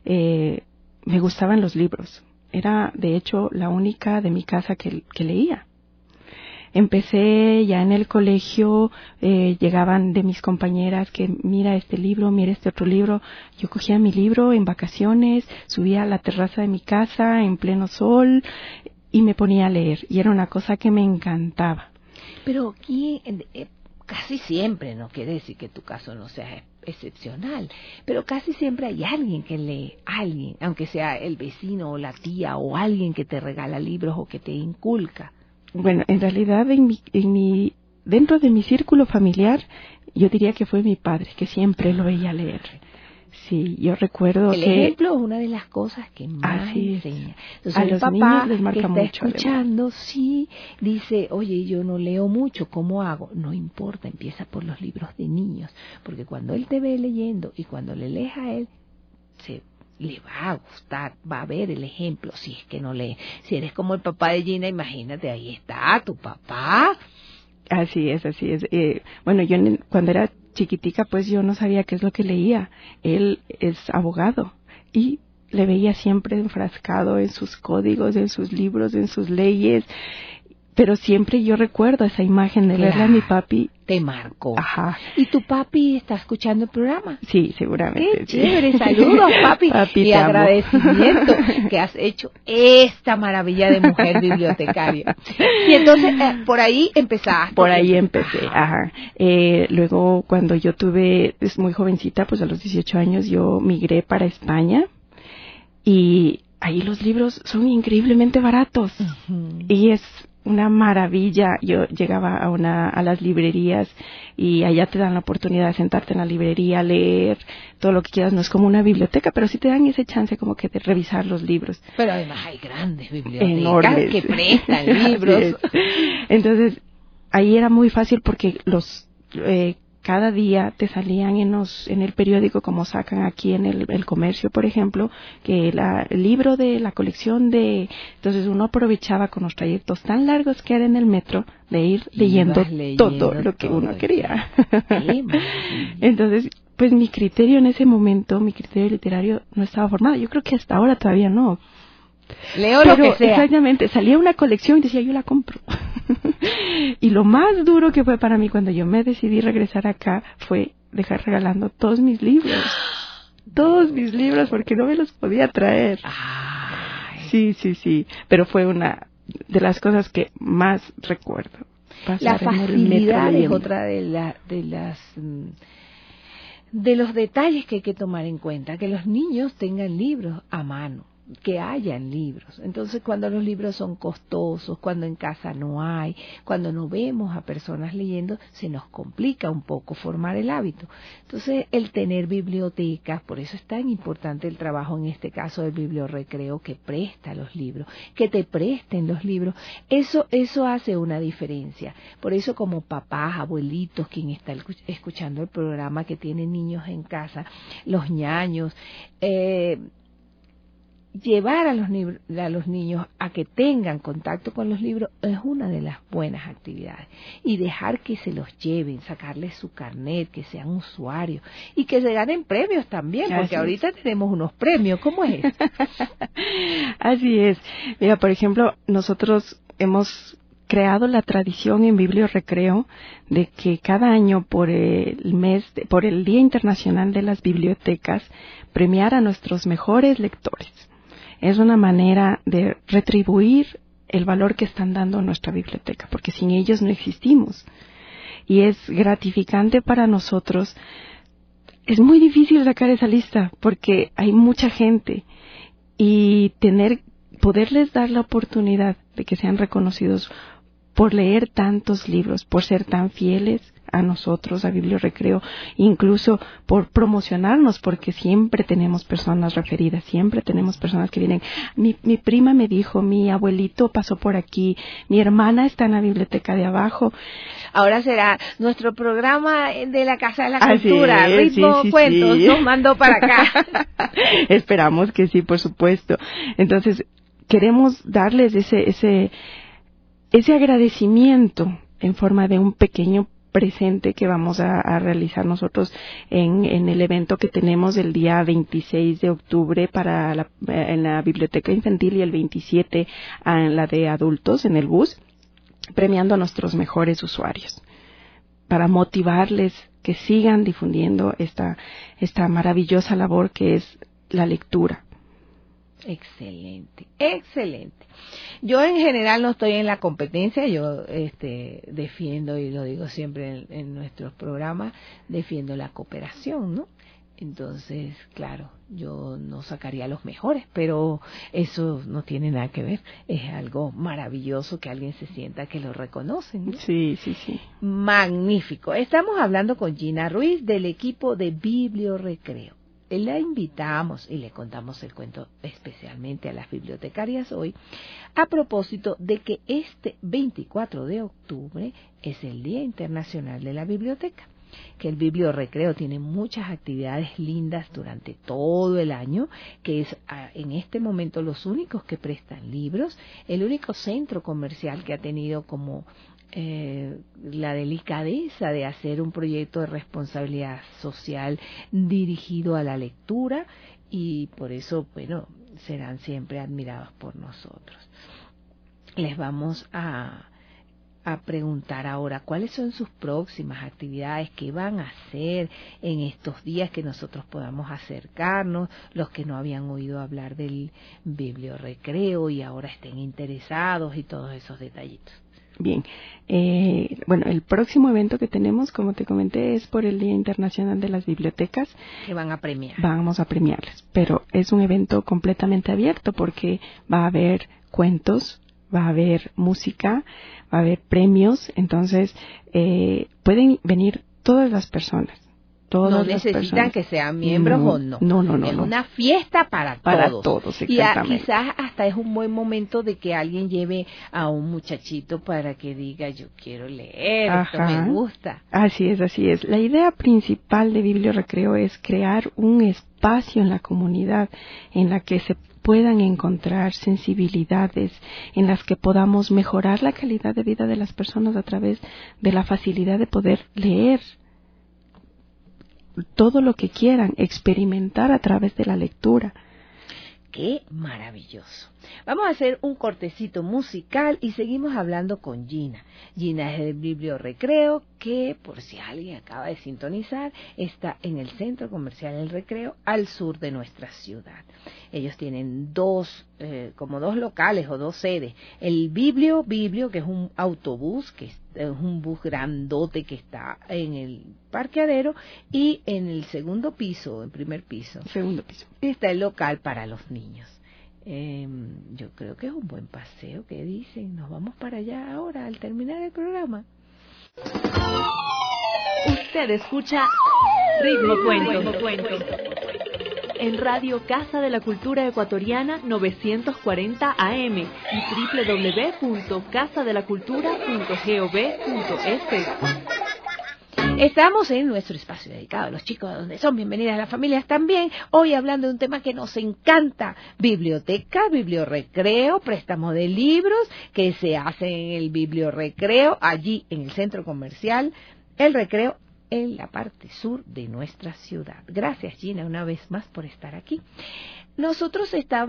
me gustaban los libros. Era, de hecho, la única de mi casa que leía. Empecé ya en el colegio, llegaban de mis compañeras que mira este libro, mira este otro libro. Yo cogía mi libro en vacaciones, subía a la terraza de mi casa en pleno sol y me ponía a leer, y era una cosa que me encantaba. Pero aquí casi siempre, no quiere decir que tu caso no sea excepcional, pero casi siempre hay alguien que lee, alguien, aunque sea el vecino o la tía o alguien que te regala libros o que te inculca. Bueno, en realidad dentro de mi círculo familiar, yo diría que fue mi padre, que siempre lo veía leer. Sí, yo recuerdo el ejemplo es una de las cosas que más enseña. Entonces, a los papá niños les marca que está mucho, escuchando, sí, dice, oye, yo no leo mucho, ¿cómo hago? No importa, empieza por los libros de niños, porque cuando él te ve leyendo y cuando le lees a él, le va a gustar, va a ver el ejemplo, si es que no lee. Si eres como el papá de Gina, imagínate, ahí está tu papá. Así es, así es. Bueno, yo cuando era chiquitica, pues yo no sabía qué es lo que leía. Él es abogado y le veía siempre enfrascado en sus códigos, en sus libros, en sus leyes. Pero siempre yo recuerdo esa imagen de verle a mi papi. Te marcó. Ajá. ¿Y tu papi está escuchando el programa? Sí, seguramente. Qué chévere, saludos, papi. Y agradecimiento que has hecho esta maravilla de mujer bibliotecaria. Y entonces, por ahí empezaste. Por ahí empecé, ajá. Luego, cuando yo es muy jovencita, pues a los 18 años, yo migré para España. Y ahí los libros son increíblemente baratos. Y es una maravilla. Yo llegaba a las librerías y allá te dan la oportunidad de sentarte en la librería, leer todo lo que quieras. No es como una biblioteca, pero sí te dan ese chance como que de revisar los libros. Pero además hay grandes bibliotecas enormes, que prestan libros. Entonces, ahí era muy fácil porque cada día te salían en el periódico, como sacan aquí en el comercio, por ejemplo, que el libro de la colección de... Entonces uno aprovechaba con los trayectos tan largos que era en el metro de ir leyendo todo lo que uno quería. Entonces, pues mi criterio en ese momento, mi criterio literario no estaba formado. Yo creo que hasta ahora todavía no. Leo lo que sea. Exactamente, salía una colección y decía, yo la compro. Y lo más duro que fue para mí cuando yo me decidí regresar acá fue dejar regalando todos mis libros. Todos mis libros, porque no me los podía traer. Ay. Sí. Pero fue una de las cosas que más recuerdo. La facilidad es otra de los detalles que hay que tomar en cuenta, que los niños tengan libros a mano, que hayan libros. Entonces, cuando los libros son costosos, cuando en casa no hay, cuando no vemos a personas leyendo, se nos complica un poco formar el hábito. Entonces, el tener bibliotecas, por eso es tan importante el trabajo en este caso del bibliorecreo, que presta los libros, que te presten los libros. Eso hace una diferencia. Por eso, como papás, abuelitos, quien está escuchando el programa, que tiene niños en casa, los ñaños, llevar a los niños a que tengan contacto con los libros es una de las buenas actividades, y dejar que se los lleven, sacarles su carnet, que sean usuarios y que se ganen premios también, porque ahorita tenemos unos premios. ¿Cómo es eso? Así es. Mira, por ejemplo, nosotros hemos creado la tradición en Bibliorecreo de que cada año por el Día Internacional de las Bibliotecas, premiar a nuestros mejores lectores. Es una manera de retribuir el valor que están dando a nuestra biblioteca, porque sin ellos no existimos. Y es gratificante para nosotros. Es muy difícil sacar esa lista, porque hay mucha gente, y poderles dar la oportunidad de que sean reconocidos por leer tantos libros, por ser tan fieles a nosotros, a Bibliorecreo, incluso por promocionarnos, porque siempre tenemos personas referidas, siempre tenemos personas que vienen. Mi prima me dijo, mi abuelito pasó por aquí, mi hermana está en la biblioteca de abajo. Ahora será nuestro programa de la Casa de la Cultura, Ritmo Cuentos, nos mandó para acá. Esperamos que sí, por supuesto. Entonces, queremos darles ese agradecimiento en forma de un pequeño presente que vamos a realizar nosotros en el evento que tenemos el día 26 de octubre en la biblioteca infantil, y el 27 en la de adultos en el bus, premiando a nuestros mejores usuarios, para motivarles que sigan difundiendo esta maravillosa labor que es la lectura. Excelente. Yo en general no estoy en la competencia, yo defiendo, y lo digo siempre en nuestros programas, defiendo la cooperación, ¿no? Entonces, claro, yo no sacaría los mejores, pero eso no tiene nada que ver. Es algo maravilloso que alguien se sienta que lo reconocen, ¿no? Sí. Magnífico. Estamos hablando con Gina Ruiz del equipo de Bibliorecreo. La invitamos y le contamos el cuento especialmente a las bibliotecarias hoy, a propósito de que este 24 de octubre es el Día Internacional de la Biblioteca, que el Bibliorecreo tiene muchas actividades lindas durante todo el año, que es en este momento los únicos que prestan libros, el único centro comercial que ha tenido como la delicadeza de hacer un proyecto de responsabilidad social dirigido a la lectura, y por eso, bueno, serán siempre admirados por nosotros. Les vamos a preguntar ahora cuáles son sus próximas actividades, qué van a hacer en estos días, que nosotros podamos acercarnos, los que no habían oído hablar del Bibliorecreo y ahora estén interesados, y todos esos detallitos. Bien, bueno, el próximo evento que tenemos, como te comenté, es por el Día Internacional de las Bibliotecas. Que van a premiar. Vamos a premiarles, pero es un evento completamente abierto, porque va a haber cuentos, va a haber música, va a haber premios, entonces pueden venir todas las personas. No necesitan que sean miembros o no. No. Es una fiesta para todos. Exactamente. Y quizás hasta es un buen momento de que alguien lleve a un muchachito para que diga, yo quiero leer, esto me gusta. Así es. La idea principal de Bibliorecreo es crear un espacio en la comunidad en la que se puedan encontrar sensibilidades, en las que podamos mejorar la calidad de vida de las personas a través de la facilidad de poder leer todo lo que quieran, experimentar a través de la lectura. ¡Qué maravilloso! Vamos a hacer un cortecito musical y seguimos hablando con Gina. Gina es del Biblio Recreo, que por si alguien acaba de sintonizar, está en el Centro Comercial El Recreo, al sur de nuestra ciudad. Ellos tienen como dos locales o dos sedes. El Biblio, que es un autobús, que es un bus grandote que está en el parqueadero, y en el segundo piso, en primer piso, está el local para los niños. Yo creo que es un buen paseo. ¿Qué dicen? Nos vamos para allá ahora al terminar el programa. Usted escucha Ritmo Cuento en Radio Casa de la Cultura Ecuatoriana 940 AM y www.casadelacultura.gov.es. Estamos en nuestro espacio dedicado a los chicos, donde son bienvenidas las familias también. Hoy hablando de un tema que nos encanta: biblioteca, bibliorrecreo, préstamo de libros que se hacen en el bibliorrecreo, allí en el Centro Comercial El Recreo, en la parte sur de nuestra ciudad. Gracias, Gina, una vez más por estar aquí. Nosotros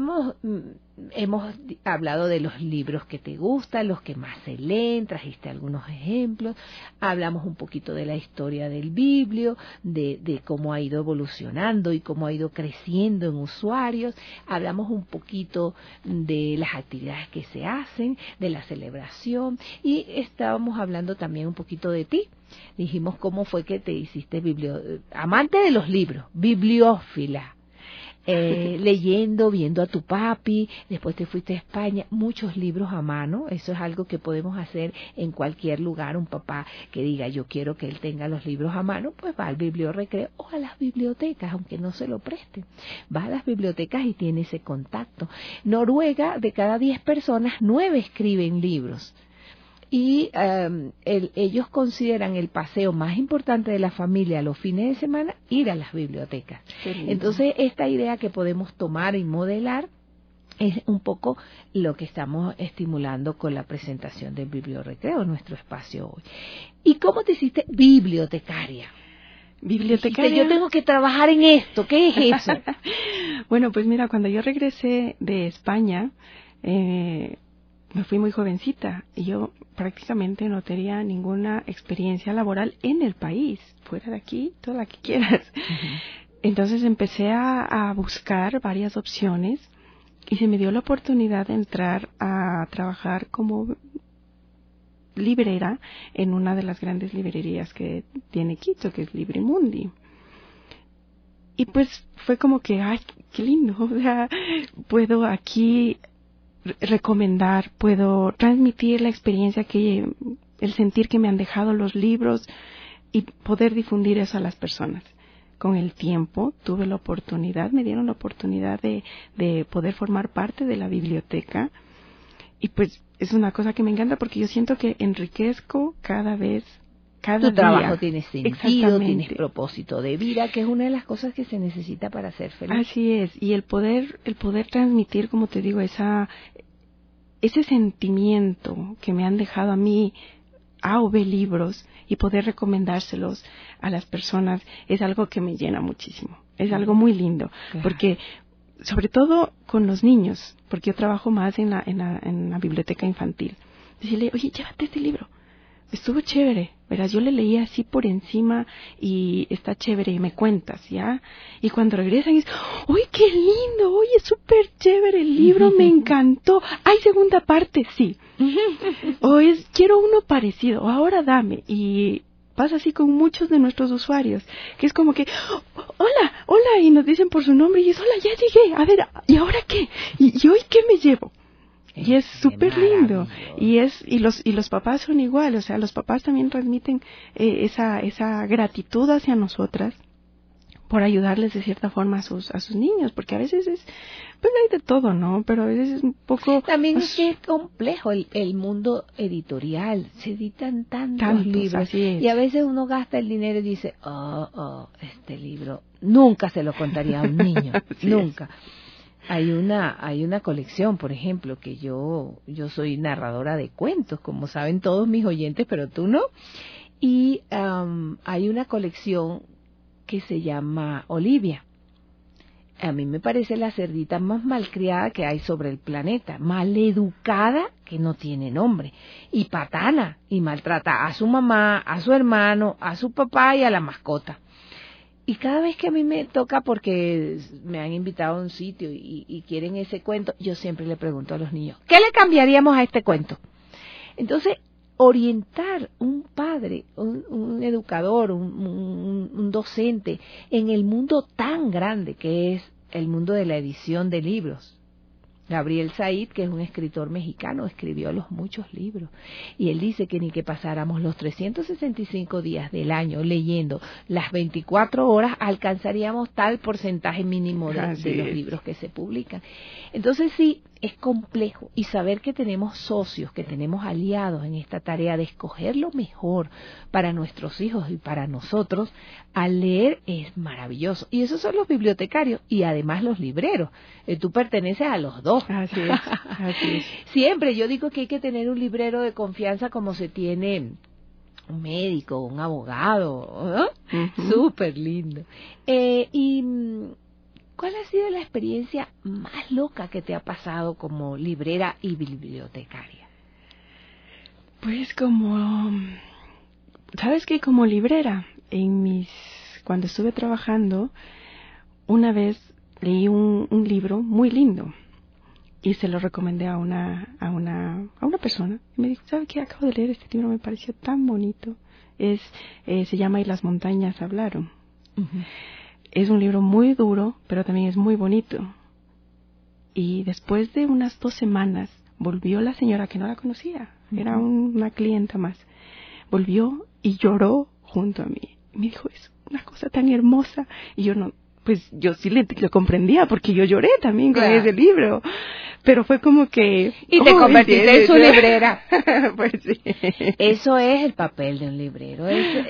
hemos hablado de los libros que te gustan, los que más se leen, trajiste algunos ejemplos, hablamos un poquito de la historia del Biblio, de cómo ha ido evolucionando y cómo ha ido creciendo en usuarios, hablamos un poquito de las actividades que se hacen, de la celebración, y estábamos hablando también un poquito de ti. Dijimos cómo fue que te hiciste amante de los libros, bibliófila. Leyendo, viendo a tu papi, después te fuiste a España, muchos libros a mano. Eso es algo que podemos hacer en cualquier lugar. Un papá que diga yo quiero que él tenga los libros a mano, pues va al bibliorrecreo o a las bibliotecas, aunque no se lo presten. Va a las bibliotecas y tiene ese contacto. Noruega, de cada 10 personas, 9 escriben libros. Y ellos consideran el paseo más importante de la familia los fines de semana ir a las bibliotecas. Entonces, esta idea que podemos tomar y modelar es un poco lo que estamos estimulando con la presentación del Bibliorrecreo, nuestro espacio hoy. ¿Y cómo te hiciste bibliotecaria? Bibliotecaria. Yo tengo que trabajar en esto. ¿Qué es eso? Bueno, pues mira, cuando yo regresé de España, me fui muy jovencita y yo prácticamente no tenía ninguna experiencia laboral en el país, fuera de aquí, toda la que quieras. Entonces empecé a buscar varias opciones y se me dio la oportunidad de entrar a trabajar como librera en una de las grandes librerías que tiene Quito, que es Librimundi. Y pues fue como que, ¡ay, qué lindo! O sea, puedo aquí recomendar, puedo transmitir la experiencia el sentir que me han dejado los libros y poder difundir eso a las personas. Con el tiempo me dieron la oportunidad de poder formar parte de la biblioteca y pues es una cosa que me encanta porque yo siento que enriquezco cada tu trabajo tiene sentido, tienes propósito de vida, que es una de las cosas que se necesita para ser feliz. Así es, y el poder transmitir, como te digo, ese sentimiento que me han dejado a mí A o B libros y poder recomendárselos a las personas es algo que me llena muchísimo. Es algo muy lindo, claro. Porque sobre todo con los niños, porque yo trabajo más en la biblioteca infantil. Decirle, oye, llévate este libro. Estuvo chévere, ¿verdad? Yo le leía así por encima y está chévere y me cuentas, ¿ya? Y cuando regresan es, ¡uy, qué lindo! ¡Oye, súper chévere el libro! Me encantó. ¡Hay segunda parte! Sí. O quiero uno parecido, ahora dame. Y pasa así con muchos de nuestros usuarios, que es como que, hola, y nos dicen por su nombre y es, hola, ya llegué. A ver, ¿y ahora qué? ¿Y hoy qué me llevo? Y es súper lindo. Y los papás son igual, o sea, los papás también transmiten esa gratitud hacia nosotras por ayudarles de cierta forma a sus niños, porque a veces pues hay de todo, ¿no? Pero a veces es un poco... También es que es complejo el mundo editorial, se editan tantos libros, y a veces uno gasta el dinero y dice, este libro nunca se lo contaría a un niño, nunca. Hay una colección, por ejemplo, que yo soy narradora de cuentos, como saben todos mis oyentes, pero tú no. Y hay una colección que se llama Olivia. a mí me parece la cerdita más malcriada que hay sobre el planeta, maleducada que no tiene nombre, y patana, y maltrata a su mamá, a su hermano, a su papá y a la mascota. Y cada vez que a mí me toca, porque me han invitado a un sitio y quieren ese cuento, yo siempre le pregunto a los niños, ¿qué le cambiaríamos a este cuento? Entonces, orientar un padre, un educador, un docente en el mundo tan grande que es el mundo de la edición de libros. Gabriel Said, que es un escritor mexicano, escribió muchos libros. Y él dice que ni que pasáramos los 365 días del año leyendo las 24 horas, alcanzaríamos tal porcentaje mínimo de los libros que se publican. Entonces sí, es complejo. Y saber que tenemos socios, que tenemos aliados en esta tarea de escoger lo mejor para nuestros hijos y para nosotros, al leer es maravilloso. Y esos son los bibliotecarios y además los libreros. Tú perteneces a los dos. Así es, así es. Siempre yo digo que hay que tener un librero de confianza como se tiene un médico, un abogado, ¿no? Uh-huh. Súper lindo. Y ¿cuál ha sido la experiencia más loca que te ha pasado como librera y bibliotecaria? Pues ¿sabes qué? Como librera, cuando estuve trabajando, una vez leí un libro muy lindo y se lo recomendé a una persona. Y me dijo, ¿sabe qué? Acabo de leer este libro, me pareció tan bonito. Se llama Y las montañas hablaron. Uh-huh. Es un libro muy duro, pero también es muy bonito. Y después de unas 2 semanas, volvió la señora que no la conocía. Uh-huh. Era una clienta más. Volvió y lloró junto a mí. Me dijo, es una cosa tan hermosa. Y yo sí lo comprendía porque yo lloré también con ese libro. Pero fue como que... Y te convertiste en su librera. Pues sí. Eso es el papel de un librero.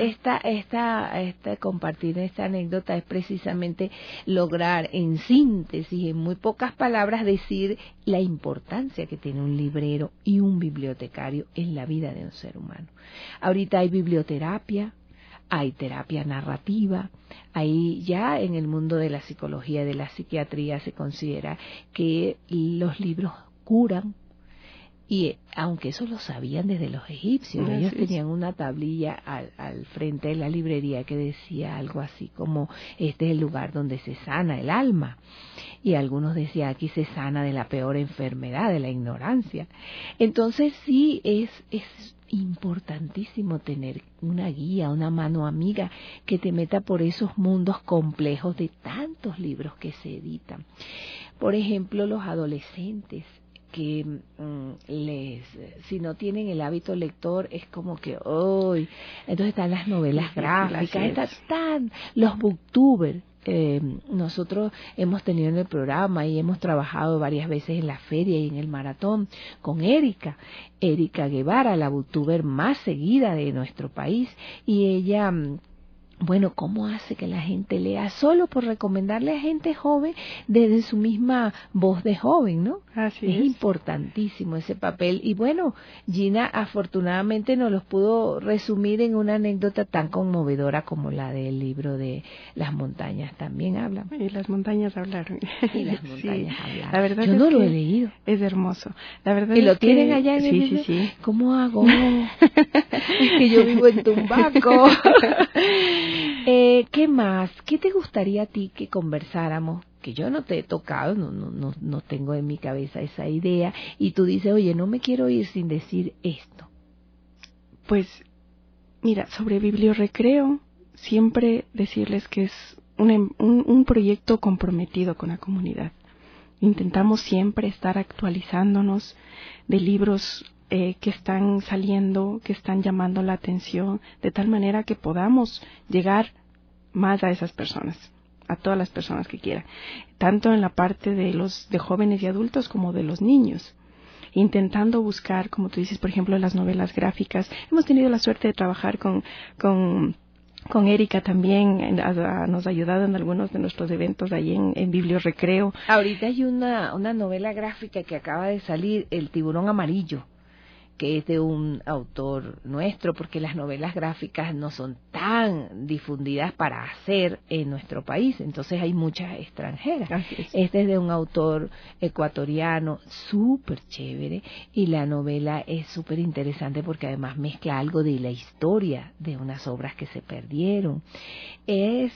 Compartir esta anécdota es precisamente lograr en síntesis, en muy pocas palabras, decir la importancia que tiene un librero y un bibliotecario en la vida de un ser humano. Ahorita hay biblioterapia, hay terapia narrativa, ahí ya en el mundo de la psicología y de la psiquiatría se considera que los libros curan, y aunque eso lo sabían desde los egipcios, ellos tenían una tablilla al frente de la librería que decía algo así como, este es el lugar donde se sana el alma, y algunos decían, aquí se sana de la peor enfermedad, de la ignorancia. Entonces sí, es importantísimo tener una guía, una mano amiga que te meta por esos mundos complejos de tantos libros que se editan. Por ejemplo, los adolescentes que si no tienen el hábito lector es como que hoy entonces están las novelas gráficas, están los booktubers. Nosotros hemos tenido en el programa y hemos trabajado varias veces en la feria y en el maratón con Erika Guevara, la booktuber más seguida de nuestro país, y ella, bueno, ¿cómo hace que la gente lea? Solo por recomendarle a gente joven desde su misma voz de joven, ¿no? Así es importantísimo ese papel. Y bueno, Gina afortunadamente nos los pudo resumir en una anécdota tan conmovedora como la del libro de Las montañas también hablan. Y las montañas hablaron. Y las montañas hablaron. La verdad yo no lo he leído. Es hermoso. La verdad ¿Y lo tienen allá en el libro? Sí. ¿Cómo hago? Es que yo vivo en Tumbaco. ¿Qué más? ¿Qué te gustaría a ti que conversáramos? Que yo no te he tocado, no tengo en mi cabeza esa idea, y tú dices, oye, no me quiero ir sin decir esto. Pues, mira, sobre Bibliorecreo, siempre decirles que es un proyecto comprometido con la comunidad. Intentamos siempre estar actualizándonos de libros que están saliendo, que están llamando la atención, de tal manera que podamos llegar más a esas personas, a todas las personas que quieran, tanto en la parte de jóvenes y adultos como de los niños, intentando buscar, como tú dices, por ejemplo, las novelas gráficas. Hemos tenido la suerte de trabajar con Erika también, nos ha ayudado en algunos de nuestros eventos ahí en Bibliorecreo. Ahorita hay una novela gráfica que acaba de salir, El tiburón amarillo, que es de un autor nuestro, porque las novelas gráficas no son tan difundidas para hacer en nuestro país, entonces hay muchas extranjeras. Este es de un autor ecuatoriano súper chévere, y la novela es súper interesante porque además mezcla algo de la historia de unas obras que se perdieron. Es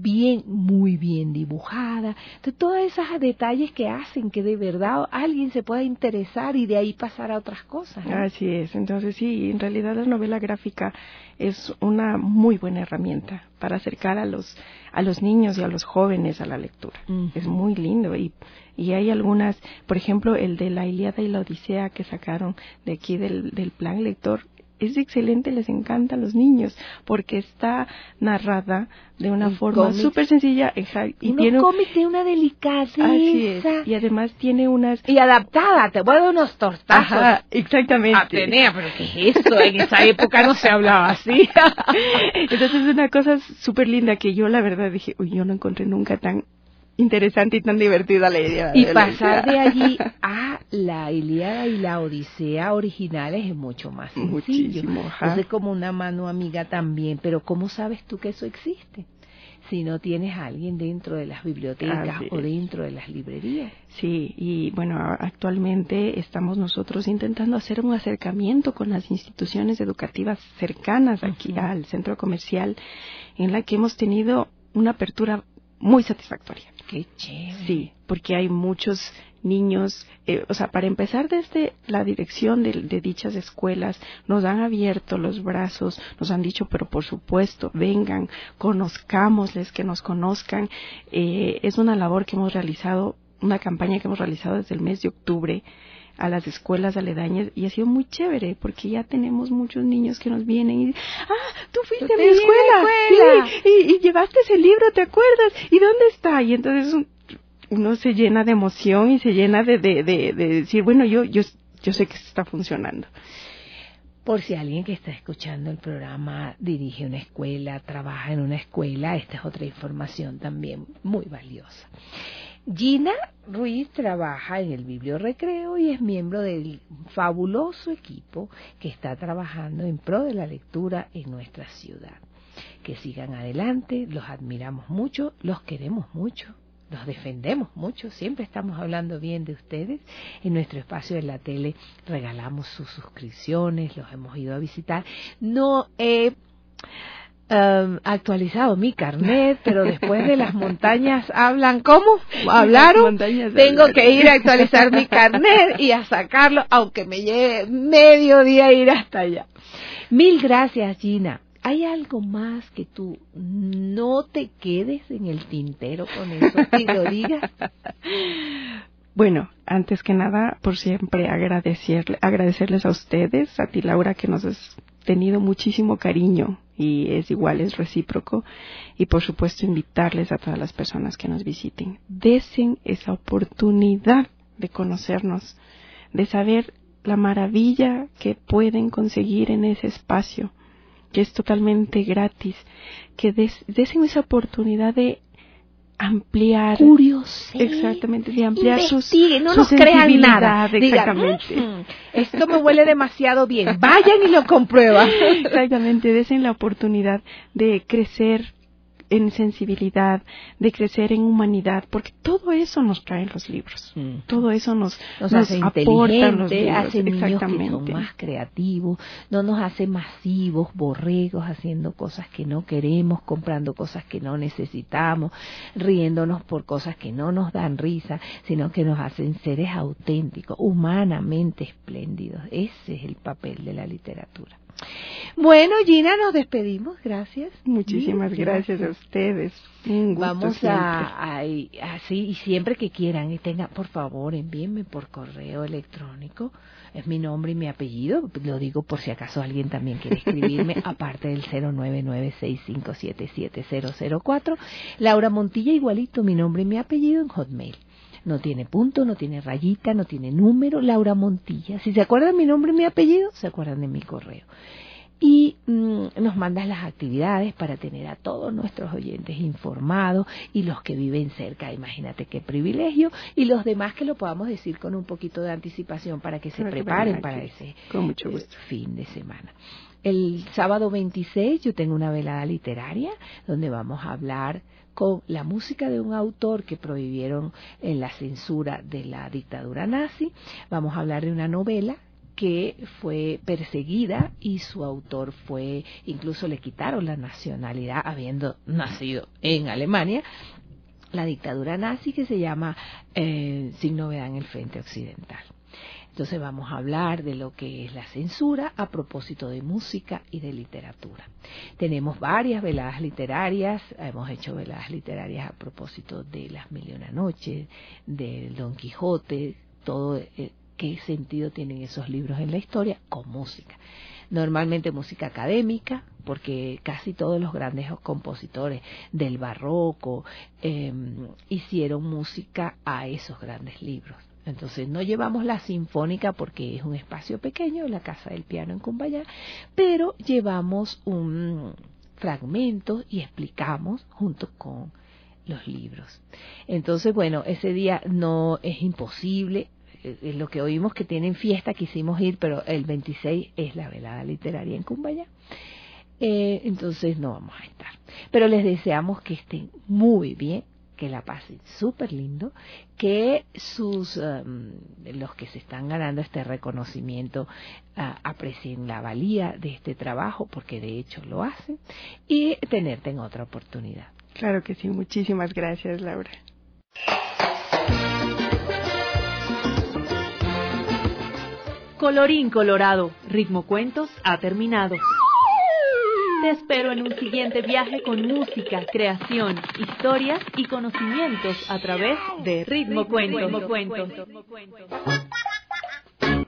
muy bien dibujada. Entonces, todos esos detalles que hacen que de verdad alguien se pueda interesar y de ahí pasar a otras cosas, ¿no? Así es. Entonces, sí, en realidad la novela gráfica es una muy buena herramienta para acercar a los niños y a los jóvenes a la lectura. Es muy lindo y hay algunas, por ejemplo, el de la Ilíada y la Odisea que sacaron de aquí del plan lector. Es excelente, les encanta a los niños porque está narrada de una forma súper sencilla y tiene cómics de una delicadeza. Así es. Y además tiene y adaptada, te voy a dar unos tortazos. Ajá, exactamente. Atenea, pero ¿qué es eso? En esa época no se hablaba así. Entonces es una cosa súper linda que yo la verdad dije, yo no encontré nunca tan interesante y tan divertida la idea. Y pasar de allí a la Ilíada y la Odisea originales es mucho más sencillo. Muchísimo, es como una mano amiga también, pero ¿cómo sabes tú que eso existe? Si no tienes a alguien dentro de las bibliotecas o dentro de las librerías. Sí, y bueno, actualmente estamos nosotros intentando hacer un acercamiento con las instituciones educativas cercanas aquí al centro comercial, en la que hemos tenido una apertura muy satisfactoria. ¡Qué chévere! Sí, porque hay muchos niños, para empezar, desde la dirección de dichas escuelas nos han abierto los brazos, nos han dicho, pero por supuesto, vengan, conozcámosles, que nos conozcan. Es una labor que hemos realizado, una campaña que hemos realizado desde el mes de octubre a las escuelas aledañas, y ha sido muy chévere porque ya tenemos muchos niños que nos vienen y tú fuiste a mi escuela. Sí, y llevaste ese libro, ¿te acuerdas? ¿Y dónde está? Y entonces uno se llena de emoción y se llena de decir, bueno, yo sé que está funcionando. Por si alguien que está escuchando el programa dirige una escuela, trabaja en una escuela, esta es otra información también muy valiosa. Gina Ruiz trabaja en el Bibliorecreo y es miembro del fabuloso equipo que está trabajando en pro de la lectura en nuestra ciudad. Que sigan adelante, los admiramos mucho, los queremos mucho, los defendemos mucho, siempre estamos hablando bien de ustedes. En nuestro espacio de la tele regalamos sus suscripciones, los hemos ido a visitar. No he actualizado mi carnet, pero después de las montañas hablan, ¿cómo? ¿Hablaron? Tengo que ir a actualizar mi carnet y a sacarlo, aunque me lleve medio día ir hasta allá. Mil gracias, Gina. ¿Hay algo más que tú no te quedes en el tintero con eso y lo digas? Bueno, antes que nada, por siempre agradecerles a ustedes, a ti, Laura, que nos has tenido muchísimo cariño y es recíproco, y por supuesto invitarles a todas las personas que nos visiten. Desen esa oportunidad de conocernos, de saber la maravilla que pueden conseguir en ese espacio, que es totalmente gratis, que desen esa oportunidad de ampliar, exactamente, de ampliar sus no nos crean nada, exactamente. Digan, esto me huele demasiado bien, vayan y lo comprueban. Exactamente, desen la oportunidad de crecer en sensibilidad, de crecer en humanidad, porque todo eso nos traen los libros, todo eso nos hace aportan los libros, hace niños que son más creativos, no nos hace masivos, borregos, haciendo cosas que no queremos, comprando cosas que no necesitamos, riéndonos por cosas que no nos dan risa, sino que nos hacen seres auténticos, humanamente espléndidos. Ese es el papel de la literatura. Bueno, Gina, nos despedimos. Gracias. Muchísimas gracias a ustedes. Un gusto. Vamos así, y siempre que quieran y tengan, por favor, envíenme por correo electrónico. Es mi nombre y mi apellido. Lo digo por si acaso alguien también quiere escribirme, aparte del 099-6577-004. Laura Montilla, igualito, mi nombre y mi apellido en Hotmail. No tiene punto, no tiene rayita, no tiene número, Laura Montilla. Si se acuerdan mi nombre y mi apellido, se acuerdan de mi correo. y nos mandas las actividades para tener a todos nuestros oyentes informados y los que viven cerca, imagínate qué privilegio, y los demás que lo podamos decir con un poquito de anticipación para que se preparen para ese con mucho gusto. Fin de semana. El sábado 26 yo tengo una velada literaria donde vamos a hablar con la música de un autor que prohibieron en la censura de la dictadura nazi. Vamos a hablar de una novela que fue perseguida y su autor incluso le quitaron la nacionalidad habiendo nacido en Alemania, la dictadura nazi, que se llama Sin novedad en el frente occidental. Entonces vamos a hablar de lo que es la censura a propósito de música y de literatura. Tenemos varias veladas literarias, hemos hecho veladas literarias a propósito de Las Mil y una Noches, del Don Quijote, todo qué sentido tienen esos libros en la historia con música. Normalmente música académica, porque casi todos los grandes compositores del barroco hicieron música a esos grandes libros. Entonces no llevamos la sinfónica porque es un espacio pequeño, la Casa del Piano en Cumbayá, pero llevamos un fragmento y explicamos junto con los libros. Entonces, bueno, ese día no es imposible. Lo que oímos que tienen fiesta, quisimos ir, pero el 26 es la velada literaria en Cumbayá. Entonces no vamos a estar. Pero les deseamos que estén muy bien, que la pasen súper lindo, que los que se están ganando este reconocimiento aprecien la valía de este trabajo, porque de hecho lo hacen, y tenerte en otra oportunidad. Claro que sí, muchísimas gracias, Laura. Colorín colorado, Ritmo Cuentos ha terminado. Te espero en un siguiente viaje con música, creación, historias y conocimientos a través de Ritmo Cuentos.